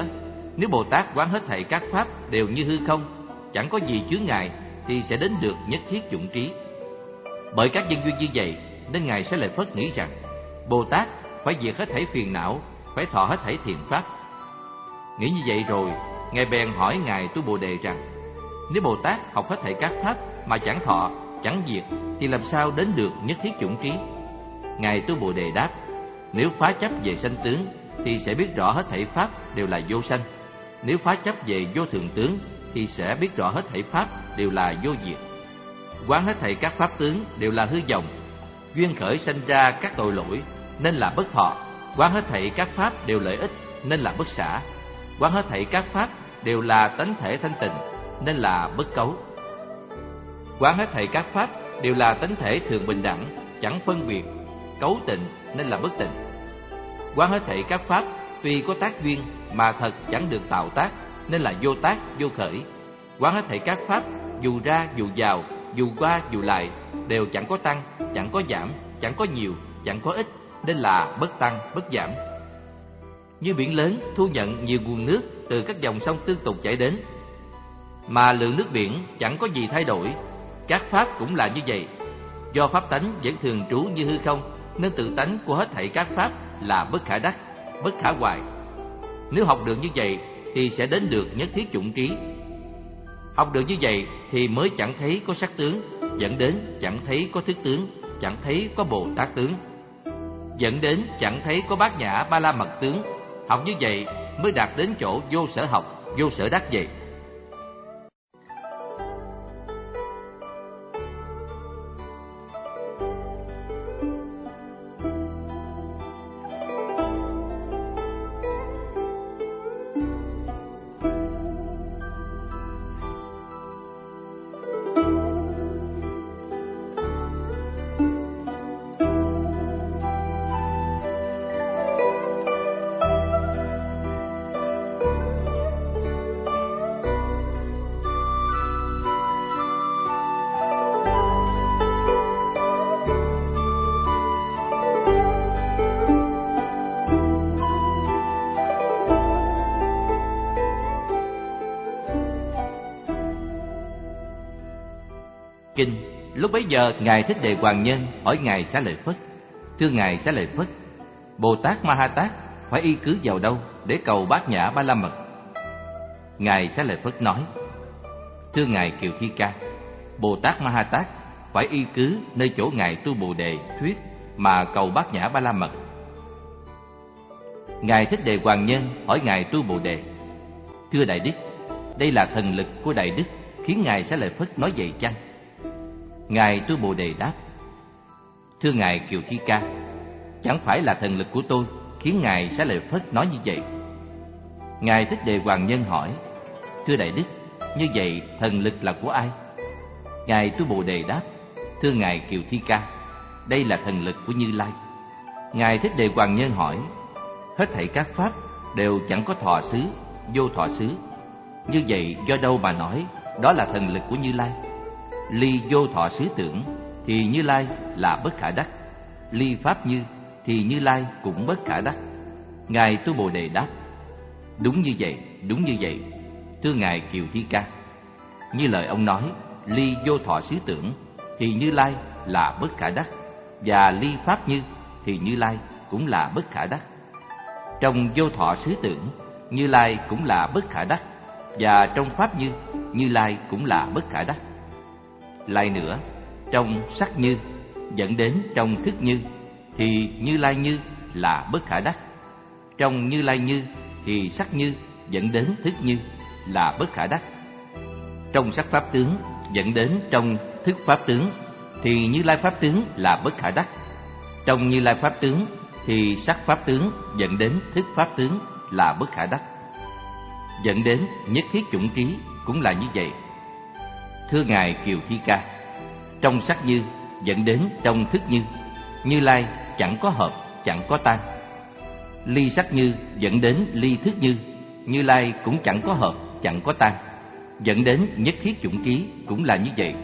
Nếu Bồ Tát quán hết thảy các pháp đều như hư không, chẳng có gì chướng ngại, thì sẽ đến được nhất thiết chủng trí. Bởi các nhân duyên như vậy nên Ngài Xá Lợi Phất nghĩ rằng Bồ Tát phải diệt hết thảy phiền não, phải thọ hết thảy thiện pháp. Nghĩ như vậy rồi, Ngài bèn hỏi Ngài Tu Bồ Đề rằng: nếu Bồ Tát học hết thảy các pháp mà chẳng thọ, chẳng diệt, thì làm sao đến được nhất thiết chủng trí? Ngài Tu Bồ Đề đáp: nếu phá chấp về sanh tướng thì sẽ biết rõ hết thảy pháp đều là vô sanh. Nếu phá chấp về vô thường tướng thì sẽ biết rõ hết thảy pháp đều là vô diệt. Quán hết thảy các pháp tướng đều là hư vọng, duyên khởi sanh ra các tội lỗi nên là bất thọ. Quán hết thảy các pháp đều lợi ích nên là bất xả. Quán hết thảy các pháp đều là tánh thể thanh tịnh nên là bất cấu. Quán hết thảy các pháp đều là tánh thể thường bình đẳng, chẳng phân biệt, cấu tịnh nên là bất tịnh. Quán hết thảy các pháp tuy có tác duyên mà thật chẳng được tạo tác nên là vô tác, vô khởi. Quán hết thảy các pháp dù ra dù vào, dù qua dù lại đều chẳng có tăng, chẳng có giảm, chẳng có nhiều, chẳng có ít nên là bất tăng, bất giảm. Như biển lớn thu nhận nhiều nguồn nước từ các dòng sông tương tục chảy đến, mà lượng nước biển chẳng có gì thay đổi. Các pháp cũng là như vậy. Do pháp tánh vẫn thường trú như hư không nên tự tánh của hết thảy các pháp là bất khả đắc, bất khả hoại. Nếu học được như vậy thì sẽ đến được nhất thiết chủng trí. Học được như vậy thì mới chẳng thấy có sắc tướng, dẫn đến chẳng thấy có thức tướng, chẳng thấy có Bồ Tát tướng, dẫn đến chẳng thấy có Bát Nhã Ba La Mật tướng. Học như vậy mới đạt đến chỗ vô sở học, vô sở đắc vậy. Kinh. Lúc bấy giờ Ngài Thích Đề Hoàng Nhân hỏi Ngài Xá Lợi Phất: thưa Ngài Xá Lợi Phất, Bồ Tát Ma Ha Tát phải y cứ vào đâu để cầu Bát Nhã Ba La Mật? Ngài Xá Lợi Phất nói: thưa Ngài Kiều Thi Ca, Bồ Tát Ma Ha Tát phải y cứ nơi chỗ Ngài Tu Bồ Đề thuyết mà cầu Bát Nhã Ba La Mật. Ngài Thích Đề Hoàng Nhân hỏi Ngài Tu Bồ Đề: thưa Đại Đức, đây là thần lực của Đại Đức khiến Ngài Xá Lợi Phất nói vậy chăng? Ngài Tu Bồ Đề đáp: thưa Ngài Kiều Thi Ca, chẳng phải là thần lực của tôi khiến Ngài Xá Lợi Phất nói như vậy. Ngài Thích Đề Hoàng Nhân hỏi: thưa Đại Đức, như vậy thần lực là của ai? Ngài Tu Bồ Đề đáp: thưa Ngài Kiều Thi Ca, đây là thần lực của Như Lai. Ngài Thích Đề Hoàng Nhân hỏi: hết thảy các pháp đều chẳng có thọ xứ, vô thọ xứ. Như vậy do đâu mà nói đó là thần lực của Như Lai? Ly vô thọ xứ tưởng thì Như Lai là bất khả đắc, ly pháp như thì Như Lai cũng bất khả đắc. Ngài Tu Bồ Đề đáp: đúng như vậy, đúng như vậy, thưa Ngài Kiều Thi Ca. Như lời ông nói, ly vô thọ xứ tưởng thì Như Lai là bất khả đắc, và ly pháp như thì Như Lai cũng là bất khả đắc. Trong vô thọ xứ tưởng, Như Lai cũng là bất khả đắc, và trong pháp như, Như Lai cũng là bất khả đắc. Lại nữa, trong sắc như dẫn đến trong thức như thì Như Lai như là bất khả đắc. Trong Như Lai như thì sắc như dẫn đến thức như là bất khả đắc. Trong sắc pháp tướng dẫn đến trong thức pháp tướng thì Như Lai pháp tướng là bất khả đắc. Trong Như Lai pháp tướng thì sắc pháp tướng dẫn đến thức pháp tướng là bất khả đắc. Dẫn đến nhất thiết chủng trí cũng là như vậy. Thưa Ngài Kiều Thi Ca, trong sắc như dẫn đến trong thức như, Như Lai chẳng có hợp, chẳng có tan. Ly sắc như dẫn đến ly thức như, Như Lai cũng chẳng có hợp, chẳng có tan. Dẫn đến nhất thiết chủng trí cũng là như vậy.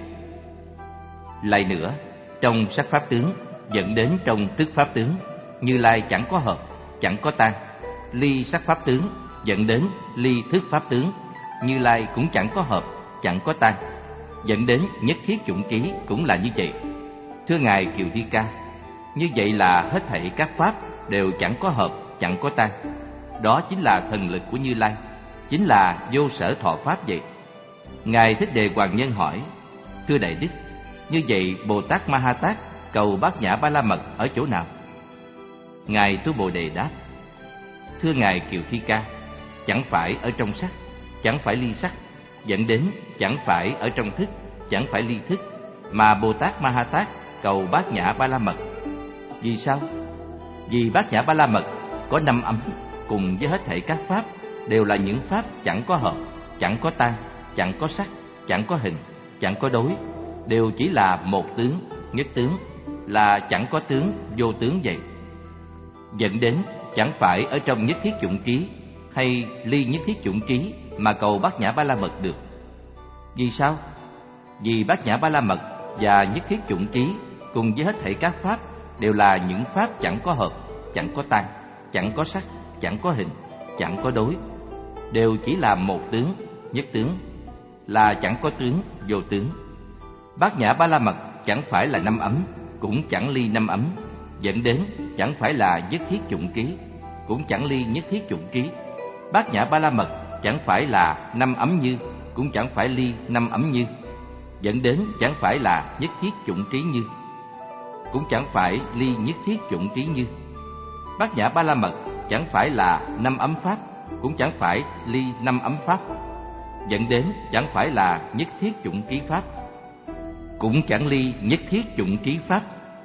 Lại nữa, trong sắc pháp tướng dẫn đến trong thức pháp tướng, Như Lai chẳng có hợp, chẳng có tan. Ly sắc pháp tướng dẫn đến ly thức pháp tướng. Như Lai cũng chẳng có hợp, chẳng có tan, dẫn đến nhất thiết chủng ký cũng là như vậy. Thưa Ngài Kiều Thi Ca, như vậy là hết thảy các pháp đều chẳng có hợp, chẳng có tan. Đó chính là thần lực của Như Lai, chính là vô sở thọ pháp vậy. Ngài Thích Đề Hoàng Nhân hỏi: thưa Đại Đức, như vậy Bồ Tát Ma Ha Tát cầu Bát Nhã Ba La Mật ở chỗ nào? Ngài Tu Bồ Đề đáp: thưa Ngài Kiều Thi Ca, chẳng phải ở trong sắc, chẳng phải ly sắc, dẫn đến chẳng phải ở trong thức, chẳng phải ly thức, mà Bồ Tát Ma Ha Tát cầu Bát Nhã Ba La Mật. Vì sao? Vì Bát Nhã Ba La Mật có năm ấm, cùng với hết thảy các pháp đều là những pháp chẳng có hợp, chẳng có tan, chẳng có sắc, chẳng có hình, chẳng có đối, đều chỉ là một tướng, nhất tướng, là chẳng có tướng, vô tướng vậy. Dẫn đến chẳng phải ở trong nhất thiết chủng ký hay ly nhất thiết chủng ký mà cầu Bát Nhã Ba La Mật được. Vì sao? Vì Bát Nhã Ba La Mật và nhất thiết chủng ký cùng với hết thảy các pháp đều là những pháp chẳng có hợp, chẳng có tan, chẳng có sắc, chẳng có hình, chẳng có đối, đều chỉ là một tướng, nhất tướng, là chẳng có tướng, vô tướng. Bát Nhã Ba La Mật chẳng phải là năm ấm, cũng chẳng ly năm ấm, dẫn đến chẳng phải là nhất thiết chủng ký, cũng chẳng ly nhất thiết chủng ký. Bát Nhã Ba La Mật chẳng phải là năm ấm như, cũng chẳng phải ly năm ấm như, dẫn đến chẳng phải là nhất thiết chủng trí như, cũng chẳng phải ly nhất thiết chủng trí như. Bát Nhã Ba La Mật chẳng phải là năm ấm pháp, cũng chẳng phải ly năm ấm pháp, dẫn đến chẳng phải là nhất thiết chủng ký pháp, cũng chẳng ly nhất thiết chủng ký pháp.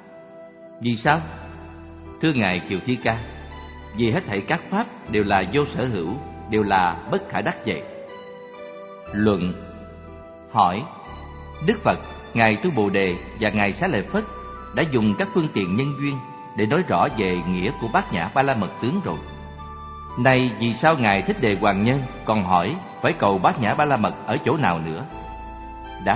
Vì sao? Thưa Ngài Kiều Thi Ca, vì hết thảy các pháp đều là vô sở hữu, đều là bất khả đắc vậy. Luận. Hỏi: Đức Phật, Ngài Tu Bồ Đề và Ngài Xá Lợi Phất đã dùng các phương tiện nhân duyên để nói rõ về nghĩa của Bát Nhã Ba La Mật tướng rồi. Nay vì sao Ngài Thích Đề Hoàng Nhân còn hỏi phải cầu Bát Nhã Ba La Mật ở chỗ nào nữa? Đáp: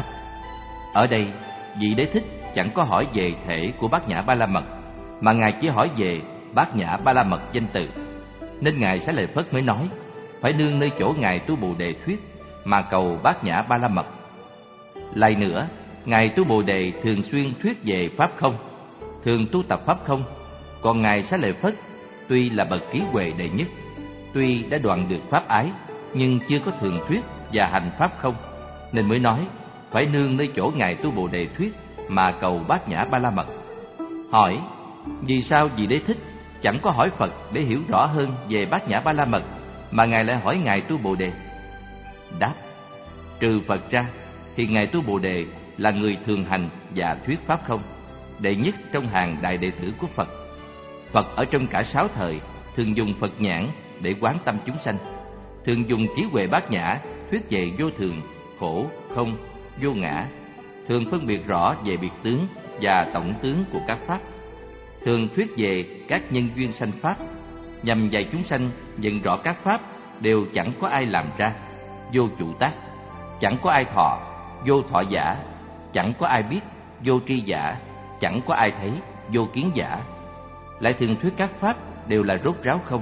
ở đây vị Đế Thích chẳng có hỏi về thể của Bát Nhã Ba La Mật, mà Ngài chỉ hỏi về Bát Nhã Ba La Mật danh từ, nên Ngài Xá Lợi Phất mới nói phải nương nơi chỗ Ngài Tu Bồ Đề thuyết mà cầu Bát Nhã Ba La Mật. Lại nữa, Ngài Tu Bồ Đề thường xuyên thuyết về pháp không, thường tu tập pháp không, còn Ngài Xá Lợi Phất tuy là bậc trí huệ đệ nhất, tuy đã đoạn được pháp ái, nhưng chưa có thường thuyết và hành pháp không, nên mới nói phải nương nơi chỗ Ngài Tu Bồ Đề thuyết mà cầu Bát Nhã Ba La Mật. Hỏi: vì sao vị Đế Thích chẳng có hỏi Phật để hiểu rõ hơn về Bát Nhã Ba La Mật, mà Ngài lại hỏi Ngài Tu Bồ Đề? Đáp: trừ Phật ra thì Ngài Tu Bồ Đề là người thường hành và thuyết pháp không, đệ nhất trong hàng đại đệ tử của Phật. Phật ở trong cả sáu thời thường dùng Phật nhãn để quán tâm chúng sanh, thường dùng trí huệ bát nhã thuyết về vô thường, khổ, không, vô ngã, thường phân biệt rõ về biệt tướng và tổng tướng của các pháp, thường thuyết về các nhân duyên sanh pháp, nhằm dạy chúng sanh nhận rõ các pháp đều chẳng có ai làm ra, vô chủ tác, chẳng có ai thọ, vô thọ giả, chẳng có ai biết, vô tri giả, chẳng có ai thấy, vô kiến giả. Lại thường thuyết các pháp đều là rốt ráo không,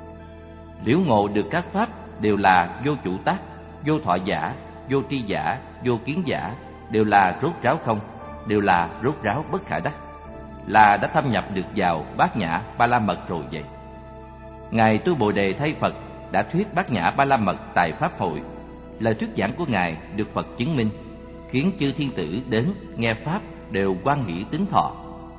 liễu ngộ được các pháp đều là vô chủ tác, vô thọ giả, vô tri giả, vô kiến giả, đều là rốt ráo không, đều là rốt ráo bất khả đắc, là đã thâm nhập được vào Bát Nhã Ba La Mật rồi vậy. Ngài Tu Bồ Đề thay Phật đã thuyết Bát Nhã Ba La Mật tại pháp hội. Lời thuyết giảng của Ngài được Phật chứng minh, khiến chư thiên tử đến nghe pháp đều hoan hỷ tín thọ.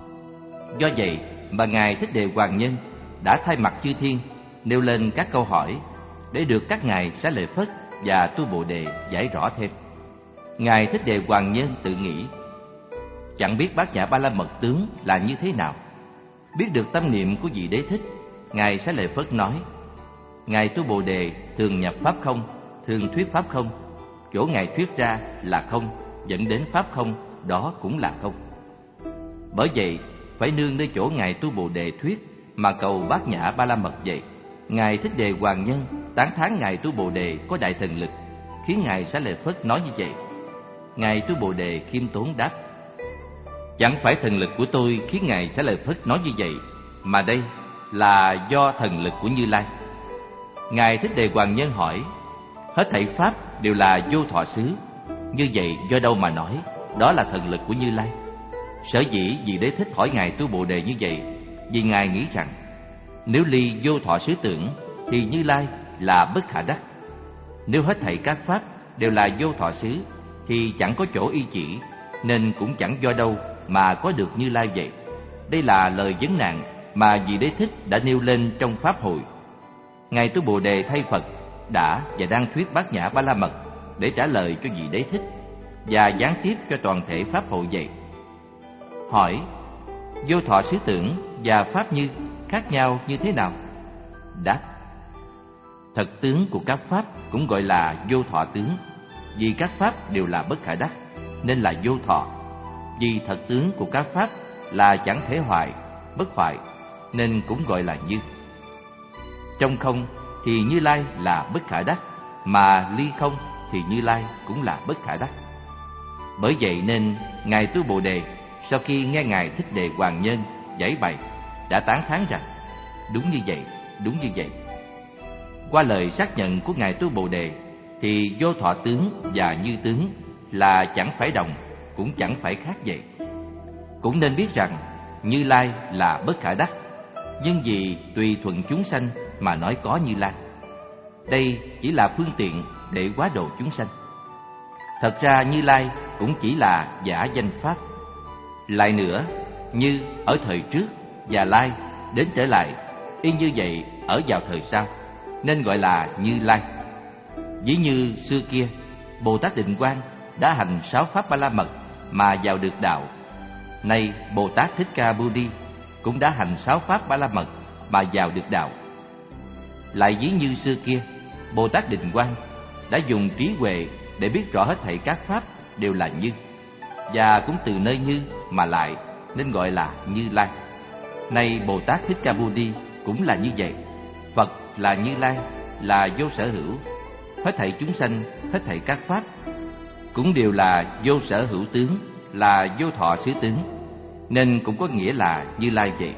Do vậy mà Ngài Thích Đề Hoàng Nhân đã thay mặt chư thiên nêu lên các câu hỏi để được các ngài Xá Lợi Phất và Tu Bồ Đề giải rõ thêm. Ngài Thích Đề Hoàng Nhân tự nghĩ: chẳng biết Bát Nhã Ba La Mật tướng là như thế nào. Biết được tâm niệm của vị Đế Thích, Ngài Xá Lợi Phất nói: Ngài Tu Bồ Đề thường nhập pháp không, thường thuyết pháp không, chỗ Ngài thuyết ra là không, dẫn đến pháp không, đó cũng là không. Bởi vậy phải nương nơi chỗ Ngài Tu Bồ Đề thuyết mà cầu Bát Nhã Ba La Mật vậy. Ngài Thích Đề Hoàng Nhân tán thán Ngài Tu Bồ Đề có đại thần lực, khiến Ngài Xá Lợi Phất nói như vậy. Ngài Tu Bồ Đề khiêm tốn đáp: chẳng phải thần lực của tôi khiến Ngài Xá Lợi Phất nói như vậy, mà đây là do thần lực của Như Lai. Ngài Thích Đề Hoàng Nhân hỏi: hết thảy pháp đều là vô thọ xứ, như vậy do đâu mà nói đó là thần lực của Như Lai? Sở dĩ vì Đế Thích hỏi Ngài Tu Bồ Đề như vậy, vì Ngài nghĩ rằng nếu ly vô thọ xứ tưởng thì Như Lai là bất khả đắc. Nếu hết thảy các pháp đều là vô thọ xứ thì chẳng có chỗ y chỉ, nên cũng chẳng do đâu mà có được Như Lai vậy. Đây là lời vấn nạn mà vị Đế Thích đã nêu lên trong pháp hội. Ngài Tu Bồ Đề thay Phật đã và đang thuyết Bát Nhã Ba La Mật để trả lời cho vị Đế Thích và gián tiếp cho toàn thể pháp hội vậy. Hỏi: vô thọ xứ tưởng và pháp như khác nhau như thế nào? Đáp: thật tướng của các pháp cũng gọi là vô thọ tướng, vì các pháp đều là bất khả đắc nên là vô thọ. Vì thật tướng của các pháp là chẳng thể hoại, bất hoại nên cũng gọi là như. Trong không thì Như Lai là bất khả đắc, mà ly không thì Như Lai cũng là bất khả đắc. Bởi vậy nên Ngài Tu Bồ Đề sau khi nghe Ngài Thích Đề Hoàng Nhân giải bày đã tán thán rằng đúng như vậy, đúng như vậy. Qua lời xác nhận của Ngài Tu Bồ Đề thì vô thọ tướng và như tướng là chẳng phải đồng, cũng chẳng phải khác vậy. Cũng nên biết rằng Như Lai là bất khả đắc, nhưng vì tùy thuận chúng sanh mà nói có Như Lai. Đây chỉ là phương tiện để hóa độ chúng sanh. Thật ra Như Lai cũng chỉ là giả danh pháp. Lại nữa, như ở thời trước và lai đến trở lại, y như vậy ở vào thời sau, nên gọi là Như Lai. Ví như xưa kia, Bồ Tát Định Quang đã hành sáu pháp Ba La Mật mà vào được đạo. Nay Bồ Tát Thích Ca Mâu Ni cũng đã hành sáu pháp Ba La Mật mà vào được đạo. Lại ví như xưa kia, Bồ Tát Định Quang đã dùng trí huệ để biết rõ hết thảy các pháp đều là như, và cũng từ nơi như mà lại nên gọi là Như Lai. Nay Bồ Tát Thích Ca Mâu Ni cũng là như vậy. Phật là Như Lai, là vô sở hữu. Hết thảy chúng sanh, hết thảy các pháp cũng đều là vô sở hữu tướng, là vô thọ xứ tướng, nên cũng có nghĩa là Như Lai vậy.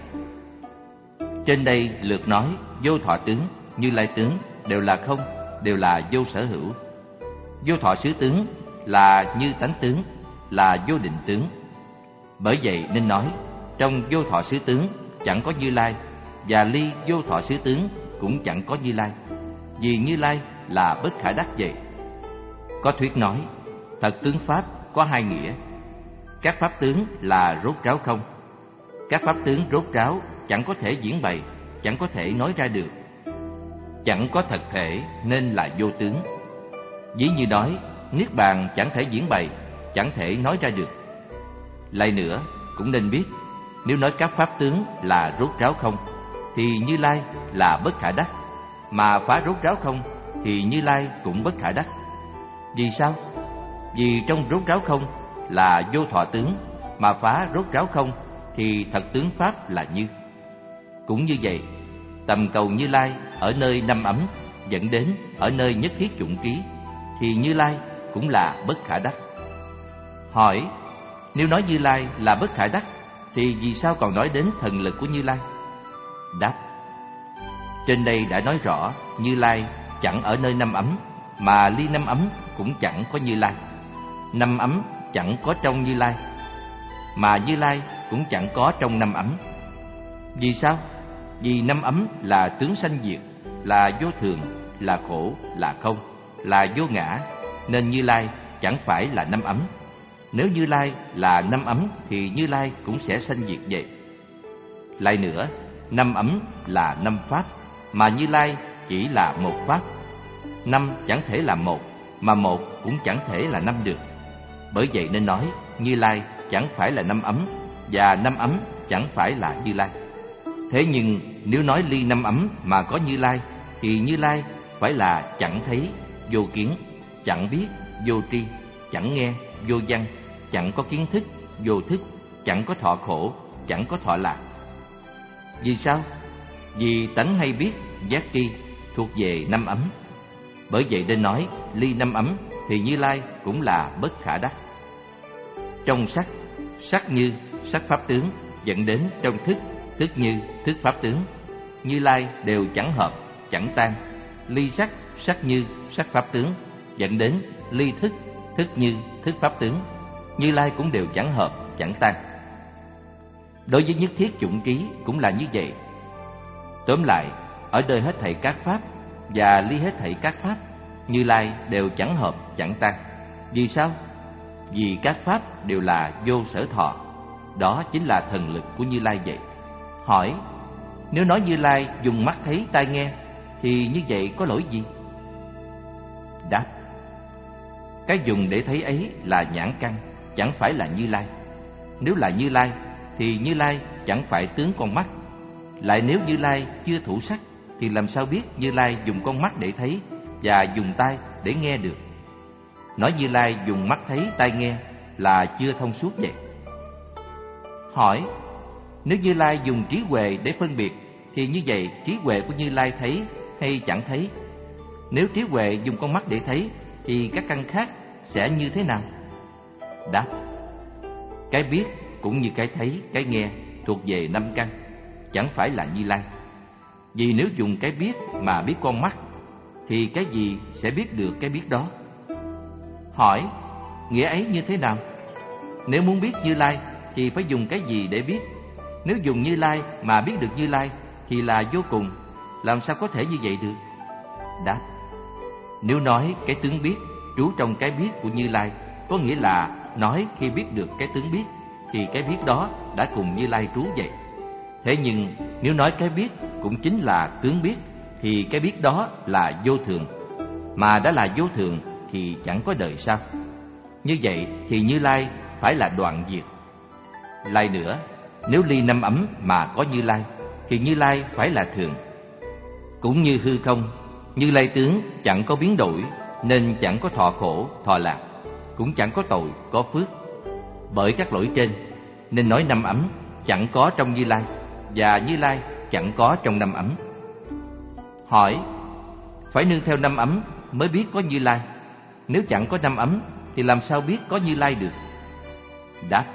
Trên đây lược nói vô thọ tướng, Như Lai tướng đều là không, đều là vô sở hữu. Vô thọ xứ tướng là như tánh tướng, là vô định tướng. Bởi vậy nên nói trong vô thọ xứ tướng chẳng có Như Lai, và ly vô thọ xứ tướng cũng chẳng có Như Lai, vì Như Lai là bất khả đắc vậy. Có thuyết nói thật tướng pháp có hai nghĩa. Các pháp tướng là rốt ráo không. Các pháp tướng rốt ráo chẳng có thể diễn bày, chẳng có thể nói ra được. Chẳng có thật thể nên là vô tướng. Ví như nói niết bàn chẳng thể diễn bày, chẳng thể nói ra được. Lại nữa cũng nên biết, nếu nói các pháp tướng là rốt ráo không thì Như Lai là bất khả đắc, mà phá rốt ráo không thì Như Lai cũng bất khả đắc. Vì sao? Vì trong rốt ráo không là vô thọ tướng, mà phá rốt ráo không thì thật tướng pháp là như. Cũng như vậy, tầm cầu Như Lai ở nơi năm ấm dẫn đến ở nơi nhất thiết chủng trí thì Như Lai cũng là bất khả đắc. Hỏi: nếu nói Như Lai là bất khả đắc thì vì sao còn nói đến thần lực của Như Lai? Đáp: trên đây đã nói rõ Như Lai chẳng ở nơi năm ấm, mà ly năm ấm cũng chẳng có Như Lai. Năm ấm chẳng có trong Như Lai, mà Như Lai cũng chẳng có trong năm ấm. Vì sao? Vì năm ấm là tướng sanh diệt, là vô thường, là khổ, là không, là vô ngã, nên Như Lai chẳng phải là năm ấm. Nếu Như Lai là năm ấm thì Như Lai cũng sẽ sanh diệt vậy. Lại nữa, năm ấm là năm pháp, mà Như Lai chỉ là một pháp. Năm chẳng thể là một, mà một cũng chẳng thể là năm được. Bởi vậy nên nói Như Lai chẳng phải là năm ấm, và năm ấm chẳng phải là Như Lai. Thế nhưng nếu nói ly năm ấm mà có Như Lai thì Như Lai phải là chẳng thấy, vô kiến, chẳng biết, vô tri, chẳng nghe, vô văn, chẳng có kiến thức, vô thức, chẳng có thọ khổ, chẳng có thọ lạc. Vì sao? Vì tánh hay biết, giác tri thuộc về năm ấm. Bởi vậy nên nói ly năm ấm thì Như Lai cũng là bất khả đắc. Trong sắc, sắc như sắc pháp tướng dẫn đến trong thức, thức như thức pháp tướng, Như Lai đều chẳng hợp, chẳng tan, ly sắc, sắc như, sắc pháp tướng, dẫn đến ly thức, thức như, thức pháp tướng. Như Lai cũng đều chẳng hợp, chẳng tan. Đối với nhất thiết chủng trí cũng là như vậy. Tóm lại, ở đời hết thảy các pháp và ly hết thảy các pháp, Như Lai đều chẳng hợp, chẳng tan. Vì sao? Vì các pháp đều là vô sở thọ. Đó chính là thần lực của Như Lai vậy. Hỏi, nếu nói Như Lai dùng mắt thấy tai nghe, thì như vậy có lỗi gì? Đáp, cái dùng để thấy ấy là nhãn căn, chẳng phải là Như Lai. Nếu là Như Lai, thì Như Lai chẳng phải tướng con mắt. Lại nếu Như Lai chưa thủ sắc, thì làm sao biết Như Lai dùng con mắt để thấy và dùng tai để nghe được? Nói Như Lai dùng mắt thấy tai nghe là chưa thông suốt vậy. Hỏi, nếu Như Lai dùng trí huệ để phân biệt, thì như vậy trí huệ của Như Lai thấy hay chẳng thấy? Nếu trí huệ dùng con mắt để thấy, thì các căn khác sẽ như thế nào? Đáp, cái biết cũng như cái thấy, cái nghe thuộc về năm căn, chẳng phải là Như Lai. Vì nếu dùng cái biết mà biết con mắt, thì cái gì sẽ biết được cái biết đó? Hỏi, nghĩa ấy như thế nào? Nếu muốn biết Như Lai thì phải dùng cái gì để biết? Nếu dùng Như Lai mà biết được Như Lai thì là vô cùng, làm sao có thể như vậy được? Đáp, nếu nói cái tướng biết trú trong cái biết của Như Lai, có nghĩa là nói khi biết được cái tướng biết, thì cái biết đó đã cùng Như Lai trú vậy. Thế nhưng nếu nói cái biết cũng chính là tướng biết, thì cái biết đó là vô thường. Mà đã là vô thường thì chẳng có đời sau. Như vậy thì Như Lai phải là đoạn diệt. Lại nữa, nếu ly năm ấm mà có Như Lai, thì Như Lai phải là thường. Cũng như hư không, Như Lai tướng chẳng có biến đổi, nên chẳng có thọ khổ, thọ lạc, cũng chẳng có tội, có phước. Bởi các lỗi trên, nên nói năm ấm chẳng có trong Như Lai, và Như Lai chẳng có trong năm ấm. Hỏi, phải nương theo năm ấm mới biết có Như Lai. Nếu chẳng có năm ấm thì làm sao biết có Như Lai được? Đáp,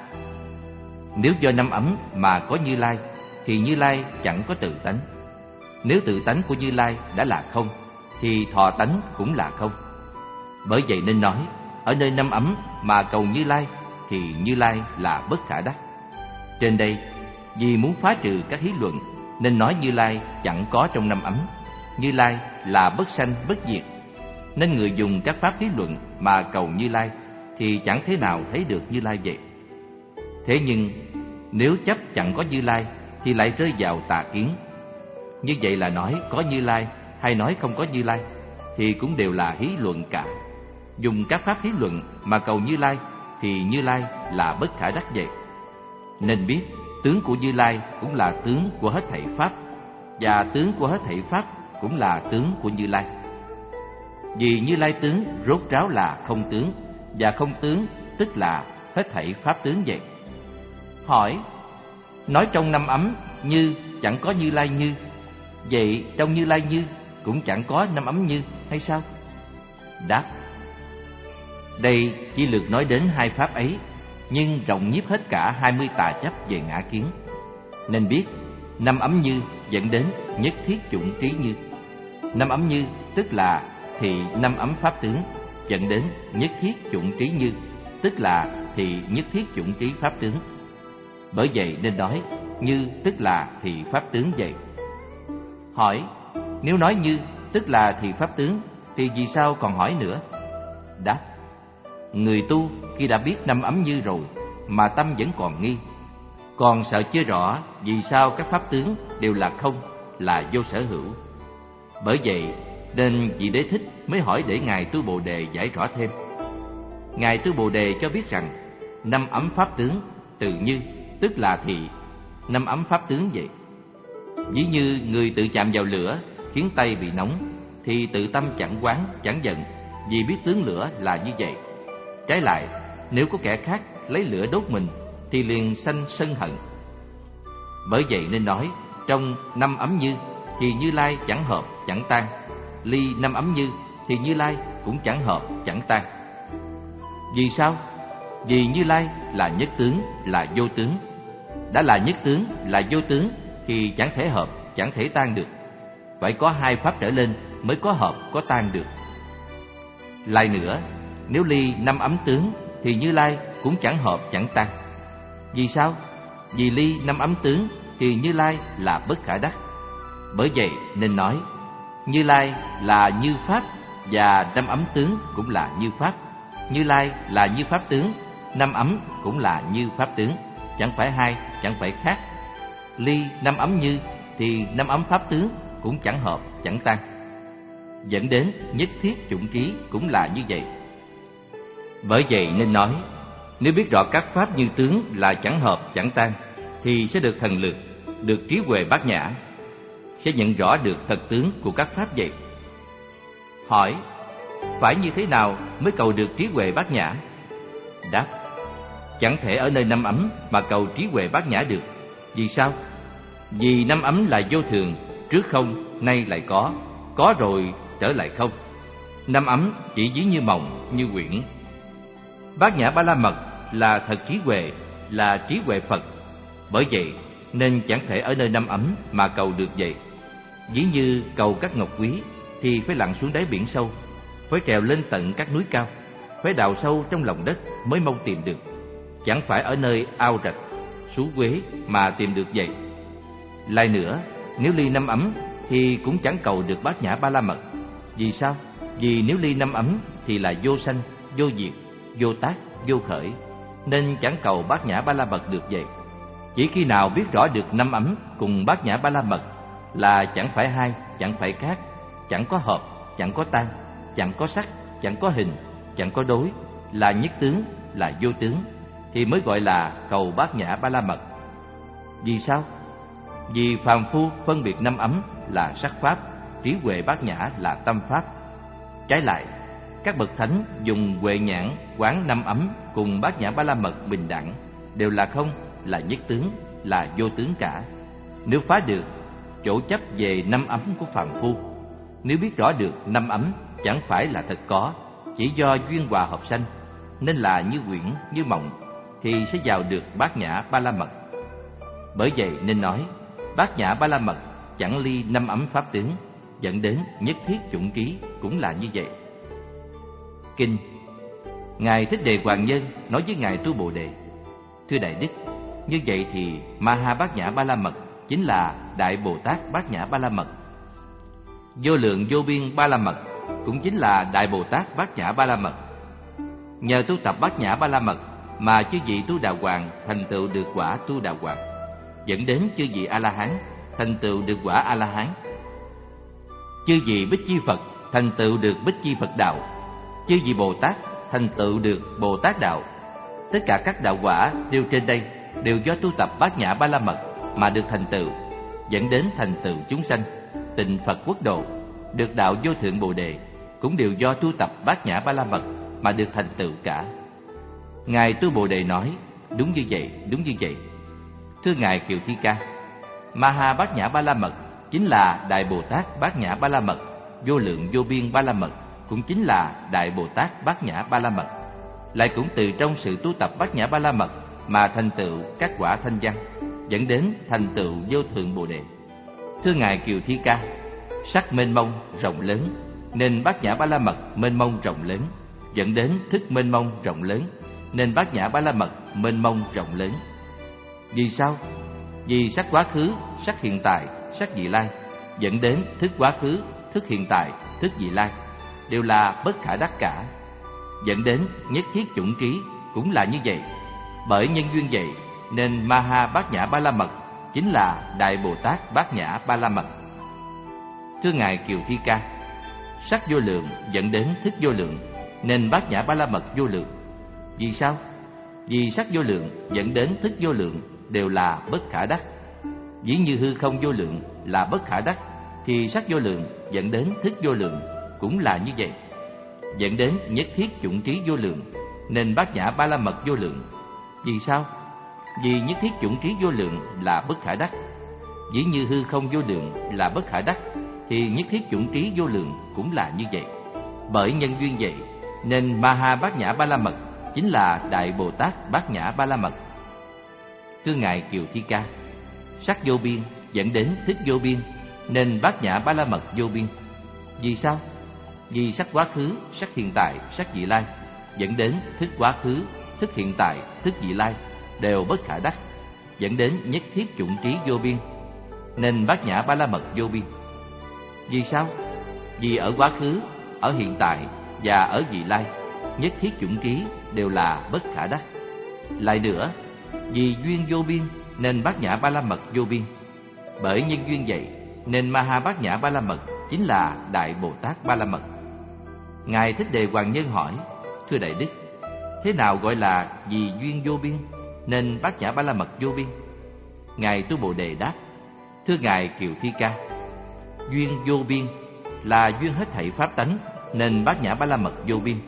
nếu do năm ấm mà có Như Lai, thì Như Lai chẳng có tự tánh. Nếu tự tánh của Như Lai đã là không, thì thọ tánh cũng là không. Bởi vậy nên nói, ở nơi năm ấm mà cầu Như Lai, thì Như Lai là bất khả đắc. Trên đây, vì muốn phá trừ các hí luận, nên nói Như Lai chẳng có trong năm ấm. Như Lai là bất sanh bất diệt, nên người dùng các pháp lý luận mà cầu Như Lai thì chẳng thế nào thấy được Như Lai vậy. Thế nhưng nếu chấp chẳng có Như Lai thì lại rơi vào tà kiến. Như vậy là nói có Như Lai hay nói không có Như Lai thì cũng đều là hí luận cả. Dùng các pháp hí luận mà cầu Như Lai thì Như Lai là bất khả đắc vậy. Nên biết tướng của Như Lai cũng là tướng của hết thảy pháp, và tướng của hết thảy pháp cũng là tướng của Như Lai. Vì Như Lai tướng rốt ráo là không tướng, và không tướng tức là hết thảy pháp tướng vậy. Hỏi, nói trong năm ấm như chẳng có Như Lai như, vậy trong Như Lai như cũng chẳng có năm ấm như hay sao? Đáp, đây chỉ lược nói đến hai pháp ấy, nhưng rộng nhiếp hết cả hai mươi tà chấp về ngã kiến. Nên biết năm ấm như dẫn đến nhất thiết chủng trí như. Năm ấm như tức là thì năm ấm pháp tướng, dẫn đến nhất thiết chủng trí như, tức là thì nhất thiết chủng trí pháp tướng. Bởi vậy nên nói như tức là thì pháp tướng vậy. Hỏi, nếu nói như tức là thì pháp tướng, thì vì sao còn hỏi nữa? Đáp, người tu khi đã biết năm ấm như rồi mà tâm vẫn còn nghi, còn sợ chưa rõ vì sao các pháp tướng đều là không, là vô sở hữu. Bởi vậy nên vị Đế Thích mới hỏi để Ngài Tu Bồ Đề giải rõ thêm. Ngài Tu Bồ Đề cho biết rằng năm ấm pháp tướng từ như tức là thị năm ấm pháp tướng vậy. Ví như người tự chạm vào lửa khiến tay bị nóng, thì tự tâm chẳng quán, chẳng giận, vì biết tướng lửa là như vậy. Trái lại, nếu có kẻ khác lấy lửa đốt mình thì liền sanh sân hận. Bởi vậy nên nói trong năm ấm như thì Như Lai chẳng hợp, chẳng tan. Ly năm ấm như thì Như Lai cũng chẳng hợp, chẳng tan. Vì sao? Vì Như Lai là nhất tướng, là vô tướng. Đã là nhất tướng, là vô tướng thì chẳng thể hợp, chẳng thể tan được. Phải có hai pháp trở lên mới có hợp có tan được. Lại nữa, nếu ly năm ấm tướng thì Như Lai cũng chẳng hợp chẳng tan. Vì sao? Vì ly năm ấm tướng thì Như Lai là bất khả đắc. Bởi vậy nên nói Như Lai là như pháp và năm ấm tướng cũng là như pháp. Như Lai là như pháp tướng, năm ấm cũng là như pháp tướng, chẳng phải hai, chẳng phải khác. Ly năm ấm như thì năm ấm pháp tướng cũng chẳng hợp chẳng tan, dẫn đến nhất thiết chủng trí cũng là như vậy. Bởi vậy nên nói, nếu biết rõ các pháp như tướng là chẳng hợp chẳng tan thì sẽ được thần lực, được trí huệ bát nhã, sẽ nhận rõ được thật tướng của các pháp vậy. Hỏi, phải như thế nào mới cầu được trí huệ bát nhã? Đáp, chẳng thể ở nơi năm ấm mà cầu trí huệ bát nhã được. Vì sao? Vì năm ấm là vô thường, trước không, nay lại có, có rồi trở lại không. Năm ấm chỉ ví như mộng, như quyển. Bát nhã ba la mật là thật trí huệ, là trí huệ Phật. Bởi vậy nên chẳng thể ở nơi năm ấm mà cầu được vậy. Ví như cầu các ngọc quý thì phải lặn xuống đáy biển sâu, phải trèo lên tận các núi cao, phải đào sâu trong lòng đất mới mong tìm được. Chẳng phải ở nơi ao rạch, sú quế mà tìm được vậy. Lại nữa, nếu ly năm ấm thì cũng chẳng cầu được bát nhã ba la mật. Vì sao? Vì nếu ly năm ấm thì là vô sanh, vô diệt, vô tác, vô khởi, nên chẳng cầu bát nhã ba la mật được vậy. Chỉ khi nào biết rõ được năm ấm cùng bát nhã ba la mật là chẳng phải hai, chẳng phải khác, chẳng có hợp, chẳng có tan, chẳng có sắc, chẳng có hình, chẳng có đối, là nhất tướng, là vô tướng, thì mới gọi là cầu bát nhã ba la mật. Vì sao? Vì phàm phu phân biệt năm ấm là sắc pháp, trí huệ bát nhã là tâm pháp. Trái lại, các bậc thánh dùng huệ nhãn quán năm ấm cùng bát nhã ba la mật bình đẳng, đều là không, là nhất tướng, là vô tướng cả. Nếu phá được chỗ chấp về năm ấm của phàm phu, nếu biết rõ được năm ấm chẳng phải là thật có, chỉ do duyên hòa hợp sanh, nên là như quyển, như mộng, thì sẽ vào được bát nhã ba la mật. Bởi vậy nên nói, bát nhã ba la mật chẳng ly năm ấm pháp tướng, dẫn đến nhất thiết chủng trí cũng là như vậy. Kinh Ngài Thích Đề Hoàng Nhân nói với Ngài Tu Bồ Đề: Thưa Đại Đức, như vậy thì Maha Bát Nhã Ba La Mật chính là Đại Bồ Tát Bát Nhã Ba La Mật. Vô lượng vô biên Ba La Mật cũng chính là Đại Bồ Tát Bát Nhã Ba La Mật. Nhờ tu tập Bát Nhã Ba La Mật mà chư vị Tu Đà Hoàng thành tựu được quả Tu Đà Hoàng, dẫn đến chư vị A La Hán thành tựu được quả A La Hán. Chư vị Bích Chi Phật thành tựu được Bích Chi Phật đạo. Chư vị Bồ Tát thành tựu được Bồ Tát đạo. Tất cả các đạo quả đều trên đây đều do tu tập Bát Nhã Ba La Mật mà được thành tựu, dẫn đến thành tựu chúng sanh, tịnh Phật quốc độ, được đạo vô thượng Bồ Đề, cũng đều do tu tập Bát Nhã Ba La Mật mà được thành tựu cả. Ngài Tu Bồ Đề nói: Đúng như vậy, đúng như vậy. Thưa Ngài Kiều Thi Ca, Maha Bát Nhã Ba La Mật chính là Đại Bồ Tát Bát Nhã Ba La Mật. Vô lượng vô biên Ba La Mật cũng chính là Đại Bồ Tát Bát Nhã Ba La Mật. Lại cũng từ trong sự tu tập Bát Nhã Ba La Mật mà thành tựu các quả thanh văn, dẫn đến thành tựu vô thượng Bồ Đề. Thưa Ngài Kiều Thi Ca, sắc mênh mông rộng lớn, nên Bát Nhã Ba La Mật mênh mông rộng lớn, dẫn đến thức mênh mông rộng lớn, nên Bát Nhã Ba La Mật mênh mông rộng lớn. Vì sao? Vì sắc quá khứ, sắc hiện tại, sắc vị lai, dẫn đến thức quá khứ, thức hiện tại, thức vị lai, đều là bất khả đắc cả, dẫn đến nhất thiết chủng trí cũng là như vậy. Bởi nhân duyên vậy nên Maha Bát Nhã Ba La Mật chính là Đại Bồ Tát Bát Nhã Ba La Mật. Thưa Ngài Kiều Thi Ca, sắc vô lượng dẫn đến thức vô lượng, nên Bát Nhã Ba La Mật vô lượng. Vì sao? Vì sắc vô lượng dẫn đến thức vô lượng đều là bất khả đắc. Ví như hư không vô lượng là bất khả đắc, thì sắc vô lượng dẫn đến thức vô lượng cũng là như vậy, dẫn đến nhất thiết chủng trí vô lượng, nên Bát Nhã Ba La Mật vô lượng. Vì sao? Vì nhất thiết chủng trí vô lượng là bất khả đắc. Ví như hư không vô lượng là bất khả đắc, thì nhất thiết chủng trí vô lượng cũng là như vậy. Bởi nhân duyên vậy nên Maha Bát Nhã Ba La Mật chính là Đại Bồ Tát Bát Nhã Ba La Mật. Thưa Ngài Kiều Thi Ca, sắc vô biên dẫn đến thức vô biên, nên Bát Nhã Ba La Mật vô biên. Vì sao? Vì sắc quá khứ, sắc hiện tại, sắc vị lai dẫn đến thức quá khứ, thức hiện tại, thức vị lai đều bất khả đắc, dẫn đến nhất thiết chủng trí vô biên, nên bát nhã ba la mật vô biên. Vì sao? Vì ở quá khứ, ở hiện tại và ở vị lai, nhất thiết chủng trí đều là bất khả đắc. Lại nữa, vì duyên vô biên nên bát nhã ba la mật vô biên. Bởi nhân duyên vậy nên Ma Ha Bát Nhã Ba La Mật chính là Đại Bồ Tát Ba La Mật. Ngài Thích Đề Hoàng Nhân hỏi: thưa Đại Đức, thế nào gọi là vì duyên vô biên nên Bát Nhã Ba La Mật vô biên? Ngài Tu Bồ Đề đáp: thưa Ngài Kiều Thi Ca, duyên vô biên là duyên hết thảy pháp tánh nên Bát Nhã Ba La Mật vô biên.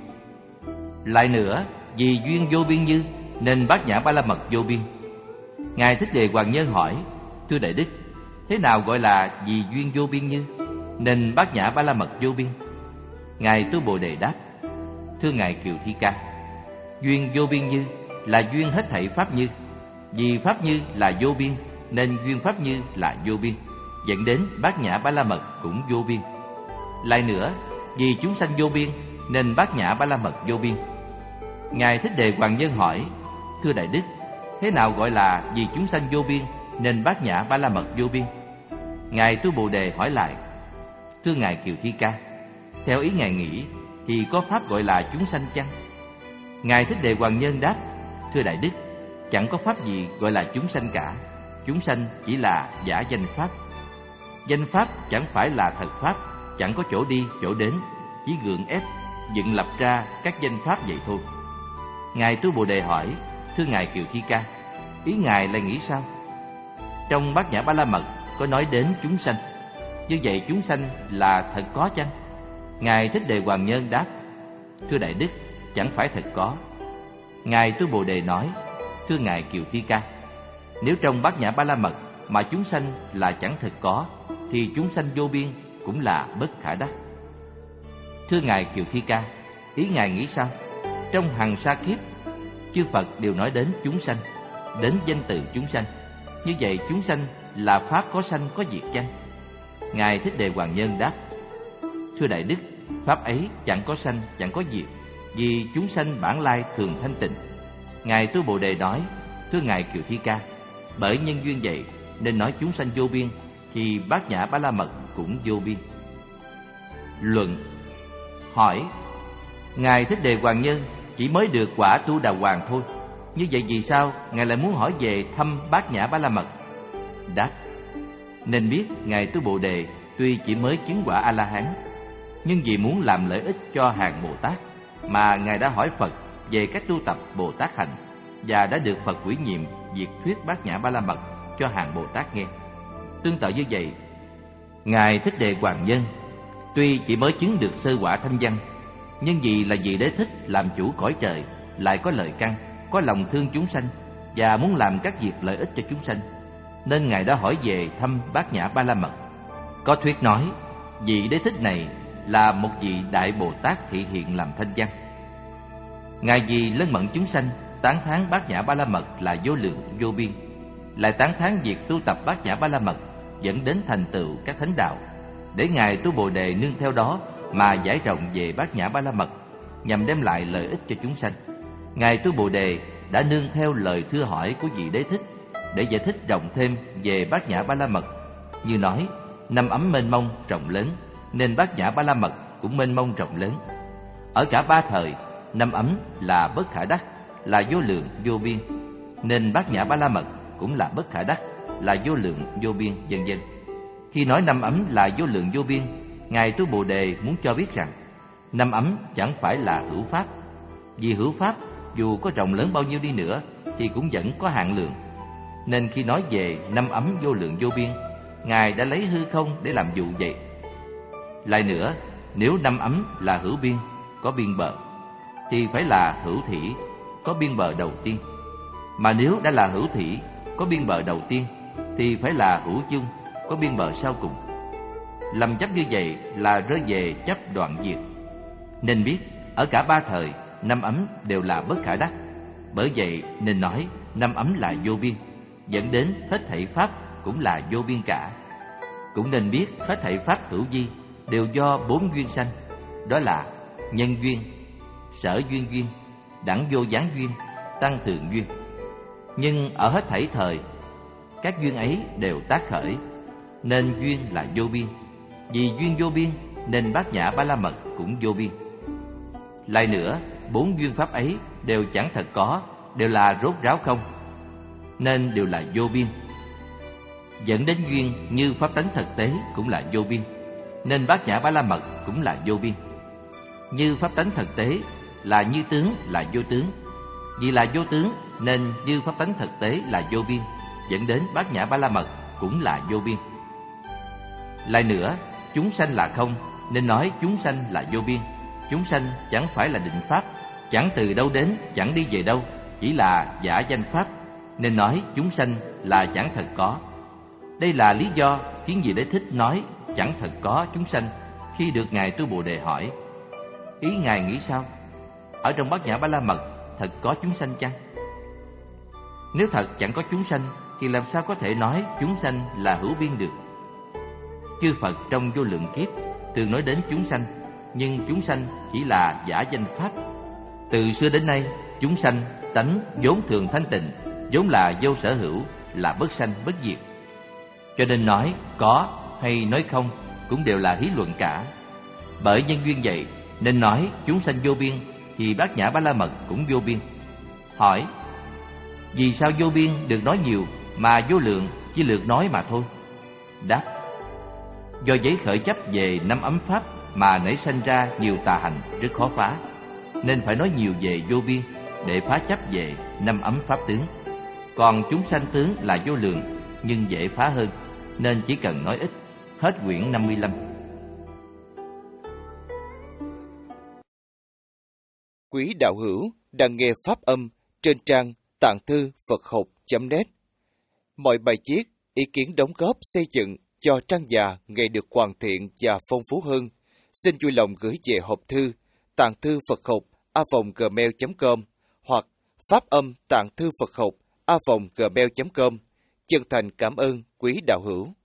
Lại nữa, vì duyên vô biên như nên Bát Nhã Ba La Mật vô biên. Ngài Thích Đề Hoàng Nhân hỏi: thưa Đại Đức, thế nào gọi là vì duyên vô biên như nên Bát Nhã Ba La Mật vô biên? Ngài Tu Bồ Đề đáp: thưa Ngài Kiều Thi Ca, duyên vô biên như là duyên hết thảy pháp như. Vì pháp như là vô biên nên duyên pháp như là vô biên, dẫn đến Bát Nhã Ba La Mật cũng vô biên. Lại nữa, vì chúng sanh vô biên nên Bát Nhã Ba La Mật vô biên. Ngài Thích Đề Hoàng Nhân hỏi: thưa Đại Đức, thế nào gọi là vì chúng sanh vô biên nên Bát Nhã Ba La Mật vô biên? Ngài Tu Bồ Đề hỏi lại: thưa Ngài Kiều Thi Ca, theo ý Ngài nghĩ thì có pháp gọi là chúng sanh chăng? Ngài Thích Đề Hoàng Nhân đáp: thưa Đại Đức, chẳng có pháp gì gọi là chúng sanh cả. Chúng sanh chỉ là giả danh pháp. Danh pháp chẳng phải là thật pháp, chẳng có chỗ đi chỗ đến, chỉ gượng ép dựng lập ra các danh pháp vậy thôi. Ngài Tu Bồ Đề hỏi: thưa Ngài Kiều Thi Ca, ý Ngài là nghĩ sao? Trong Bát Nhã Ba La Mật có nói đến chúng sanh, như vậy chúng sanh là thật có chăng? Ngài Thích Đề Hoàng Nhân đáp: thưa Đại Đức, chẳng phải thật có. Ngài Tu Bồ Đề nói: thưa Ngài Kiều Thi Ca, nếu trong Bát Nhã Ba La Mật mà chúng sanh là chẳng thật có, thì chúng sanh vô biên cũng là bất khả đắc. Thưa Ngài Kiều Thi Ca, ý Ngài nghĩ sao? Trong hằng sa kiếp, chư Phật đều nói đến chúng sanh, đến danh từ chúng sanh. Như vậy chúng sanh là pháp có sanh có diệt chăng? Ngài Thích Đề Hoàng Nhân đáp: thưa Đại Đức, pháp ấy chẳng có sanh chẳng có diệt, vì chúng sanh bản lai thường thanh tịnh. Ngài Tu Bồ Đề nói: thưa Ngài Kiều Thi Ca, bởi nhân duyên vậy nên nói chúng sanh vô biên, thì Bát Nhã Ba La Mật cũng vô biên. Luận. Hỏi: Ngài Thích Đề Hoàng Nhân chỉ mới được quả Tu Đà Hoàng thôi, như vậy vì sao Ngài lại muốn hỏi về thăm Bát Nhã Ba La Mật? Đáp: nên biết Ngài Tu Bồ Đề tuy chỉ mới chứng quả A-la-hán, nhưng vì muốn làm lợi ích cho hàng Bồ Tát mà Ngài đã hỏi Phật về cách tu tập Bồ Tát hành, và đã được Phật ủy nhiệm việc thuyết Bát Nhã Ba La Mật cho hàng Bồ Tát nghe. Tương tự như vậy, Ngài Thích Đề Hoàng Nhân tuy chỉ mới chứng được sơ quả thanh văn, nhưng vì là vị Đế Thích làm chủ cõi trời, lại có lợi căn, có lòng thương chúng sanh và muốn làm các việc lợi ích cho chúng sanh, nên Ngài đã hỏi về thăm Bát Nhã Ba La Mật. Có thuyết nói vị Đế Thích này là một vị Đại Bồ Tát thị hiện làm thanh văn. Ngài vì lân mẫn chúng sanh tán thán Bát Nhã Ba La Mật là vô lượng vô biên, lại tán thán việc tu tập Bát Nhã Ba La Mật dẫn đến thành tựu các thánh đạo, để Ngài Tu Bồ Đề nương theo đó mà giải rộng về Bát Nhã Ba La Mật, nhằm đem lại lợi ích cho chúng sanh. Ngài Tu Bồ Đề đã nương theo lời thưa hỏi của vị Đế Thích để giải thích rộng thêm về Bát Nhã Ba La Mật, như nói năm ấm mênh mông rộng lớn, nên Bát Nhã Ba La Mật cũng mênh mông rộng lớn. Ở cả ba thời, năm ấm là bất khả đắc, là vô lượng vô biên, nên Bát Nhã Ba La Mật cũng là bất khả đắc, là vô lượng vô biên, vân vân. Khi nói năm ấm là vô lượng vô biên, Ngài Tu Bồ Đề muốn cho biết rằng năm ấm chẳng phải là hữu pháp, vì hữu pháp dù có rộng lớn bao nhiêu đi nữa thì cũng vẫn có hạn lượng. Nên khi nói về năm ấm vô lượng vô biên, Ngài đã lấy hư không để làm dụ vậy. Lại nữa, nếu năm ấm là hữu biên, có biên bờ, thì phải là hữu thủy, có biên bờ đầu tiên. Mà nếu đã là hữu thủy, có biên bờ đầu tiên, thì phải là hữu chung, có biên bờ sau cùng. Lầm chấp như vậy là rơi về chấp đoạn diệt. Nên biết ở cả ba thời, năm ấm đều là bất khả đắc. Bởi vậy nên nói năm ấm là vô biên, dẫn đến hết thảy pháp cũng là vô biên cả. Cũng nên biết hết thảy pháp hữu vi đều do bốn duyên sanh, đó là nhân duyên, sở duyên duyên, đẳng vô gián duyên, tăng thượng duyên. Nhưng ở hết thảy thời, các duyên ấy đều tác khởi, nên duyên là vô biên. Vì duyên vô biên nên bát nhã ba la mật cũng vô biên. Lại nữa, bốn duyên pháp ấy đều chẳng thật có, đều là rốt ráo không, nên đều là vô biên. Dẫn đến duyên như pháp tánh thực tế cũng là vô biên, nên bát nhã ba la mật cũng là vô biên. Như pháp tánh thực tế là như tướng là vô tướng, vì là vô tướng nên như pháp tánh thực tế là vô biên, dẫn đến bát nhã ba la mật cũng là vô biên. Lại nữa, chúng sanh là không, nên nói chúng sanh là vô biên. Chúng sanh chẳng phải là định pháp, chẳng từ đâu đến, chẳng đi về đâu, chỉ là giả danh pháp, nên nói chúng sanh là chẳng thật có. Đây là lý do khiến Vị Đế Thích nói chẳng thật có chúng sanh khi được Ngài Tu Bồ Đề hỏi: ý Ngài nghĩ sao? Ở trong bát nhã ba la mật thật có chúng sanh chăng? Nếu thật chẳng có chúng sanh thì làm sao có thể nói chúng sanh là hữu biên được? Chư Phật trong vô lượng kiếp thường nói đến chúng sanh, nhưng chúng sanh chỉ là giả danh pháp. Từ xưa đến nay, chúng sanh tánh vốn thường thanh tịnh, vốn là vô sở hữu, là bất sanh bất diệt. Cho nên nói có hay nói không cũng đều là hí luận cả. Bởi nhân duyên vậy nên nói chúng sanh vô biên, thì bát nhã ba la mật cũng vô biên. Hỏi: vì sao vô biên được nói nhiều mà vô lượng chỉ lược nói mà thôi? Đáp: do giấy khởi chấp về năm ấm pháp mà nảy sanh ra nhiều tà hành rất khó phá, nên phải nói nhiều về vô biên để phá chấp về năm ấm pháp tướng. Còn chúng sanh tướng là vô lượng nhưng dễ phá hơn, nên chỉ cần nói ít. Hết quyển năm mươi lăm. Quý đạo hữu đang nghe pháp âm trên trang tạng thư Phật học chấm net. Mọi bài viết, ý kiến đóng góp xây dựng cho trang già ngày được hoàn thiện và phong phú hơn, xin vui lòng gửi về hộp thư tạng thư Phật học a vòng gmail chấm com hoặc pháp âm tạng thư Phật học a vòng gmail chấm com. Chân thành cảm ơn quý đạo hữu.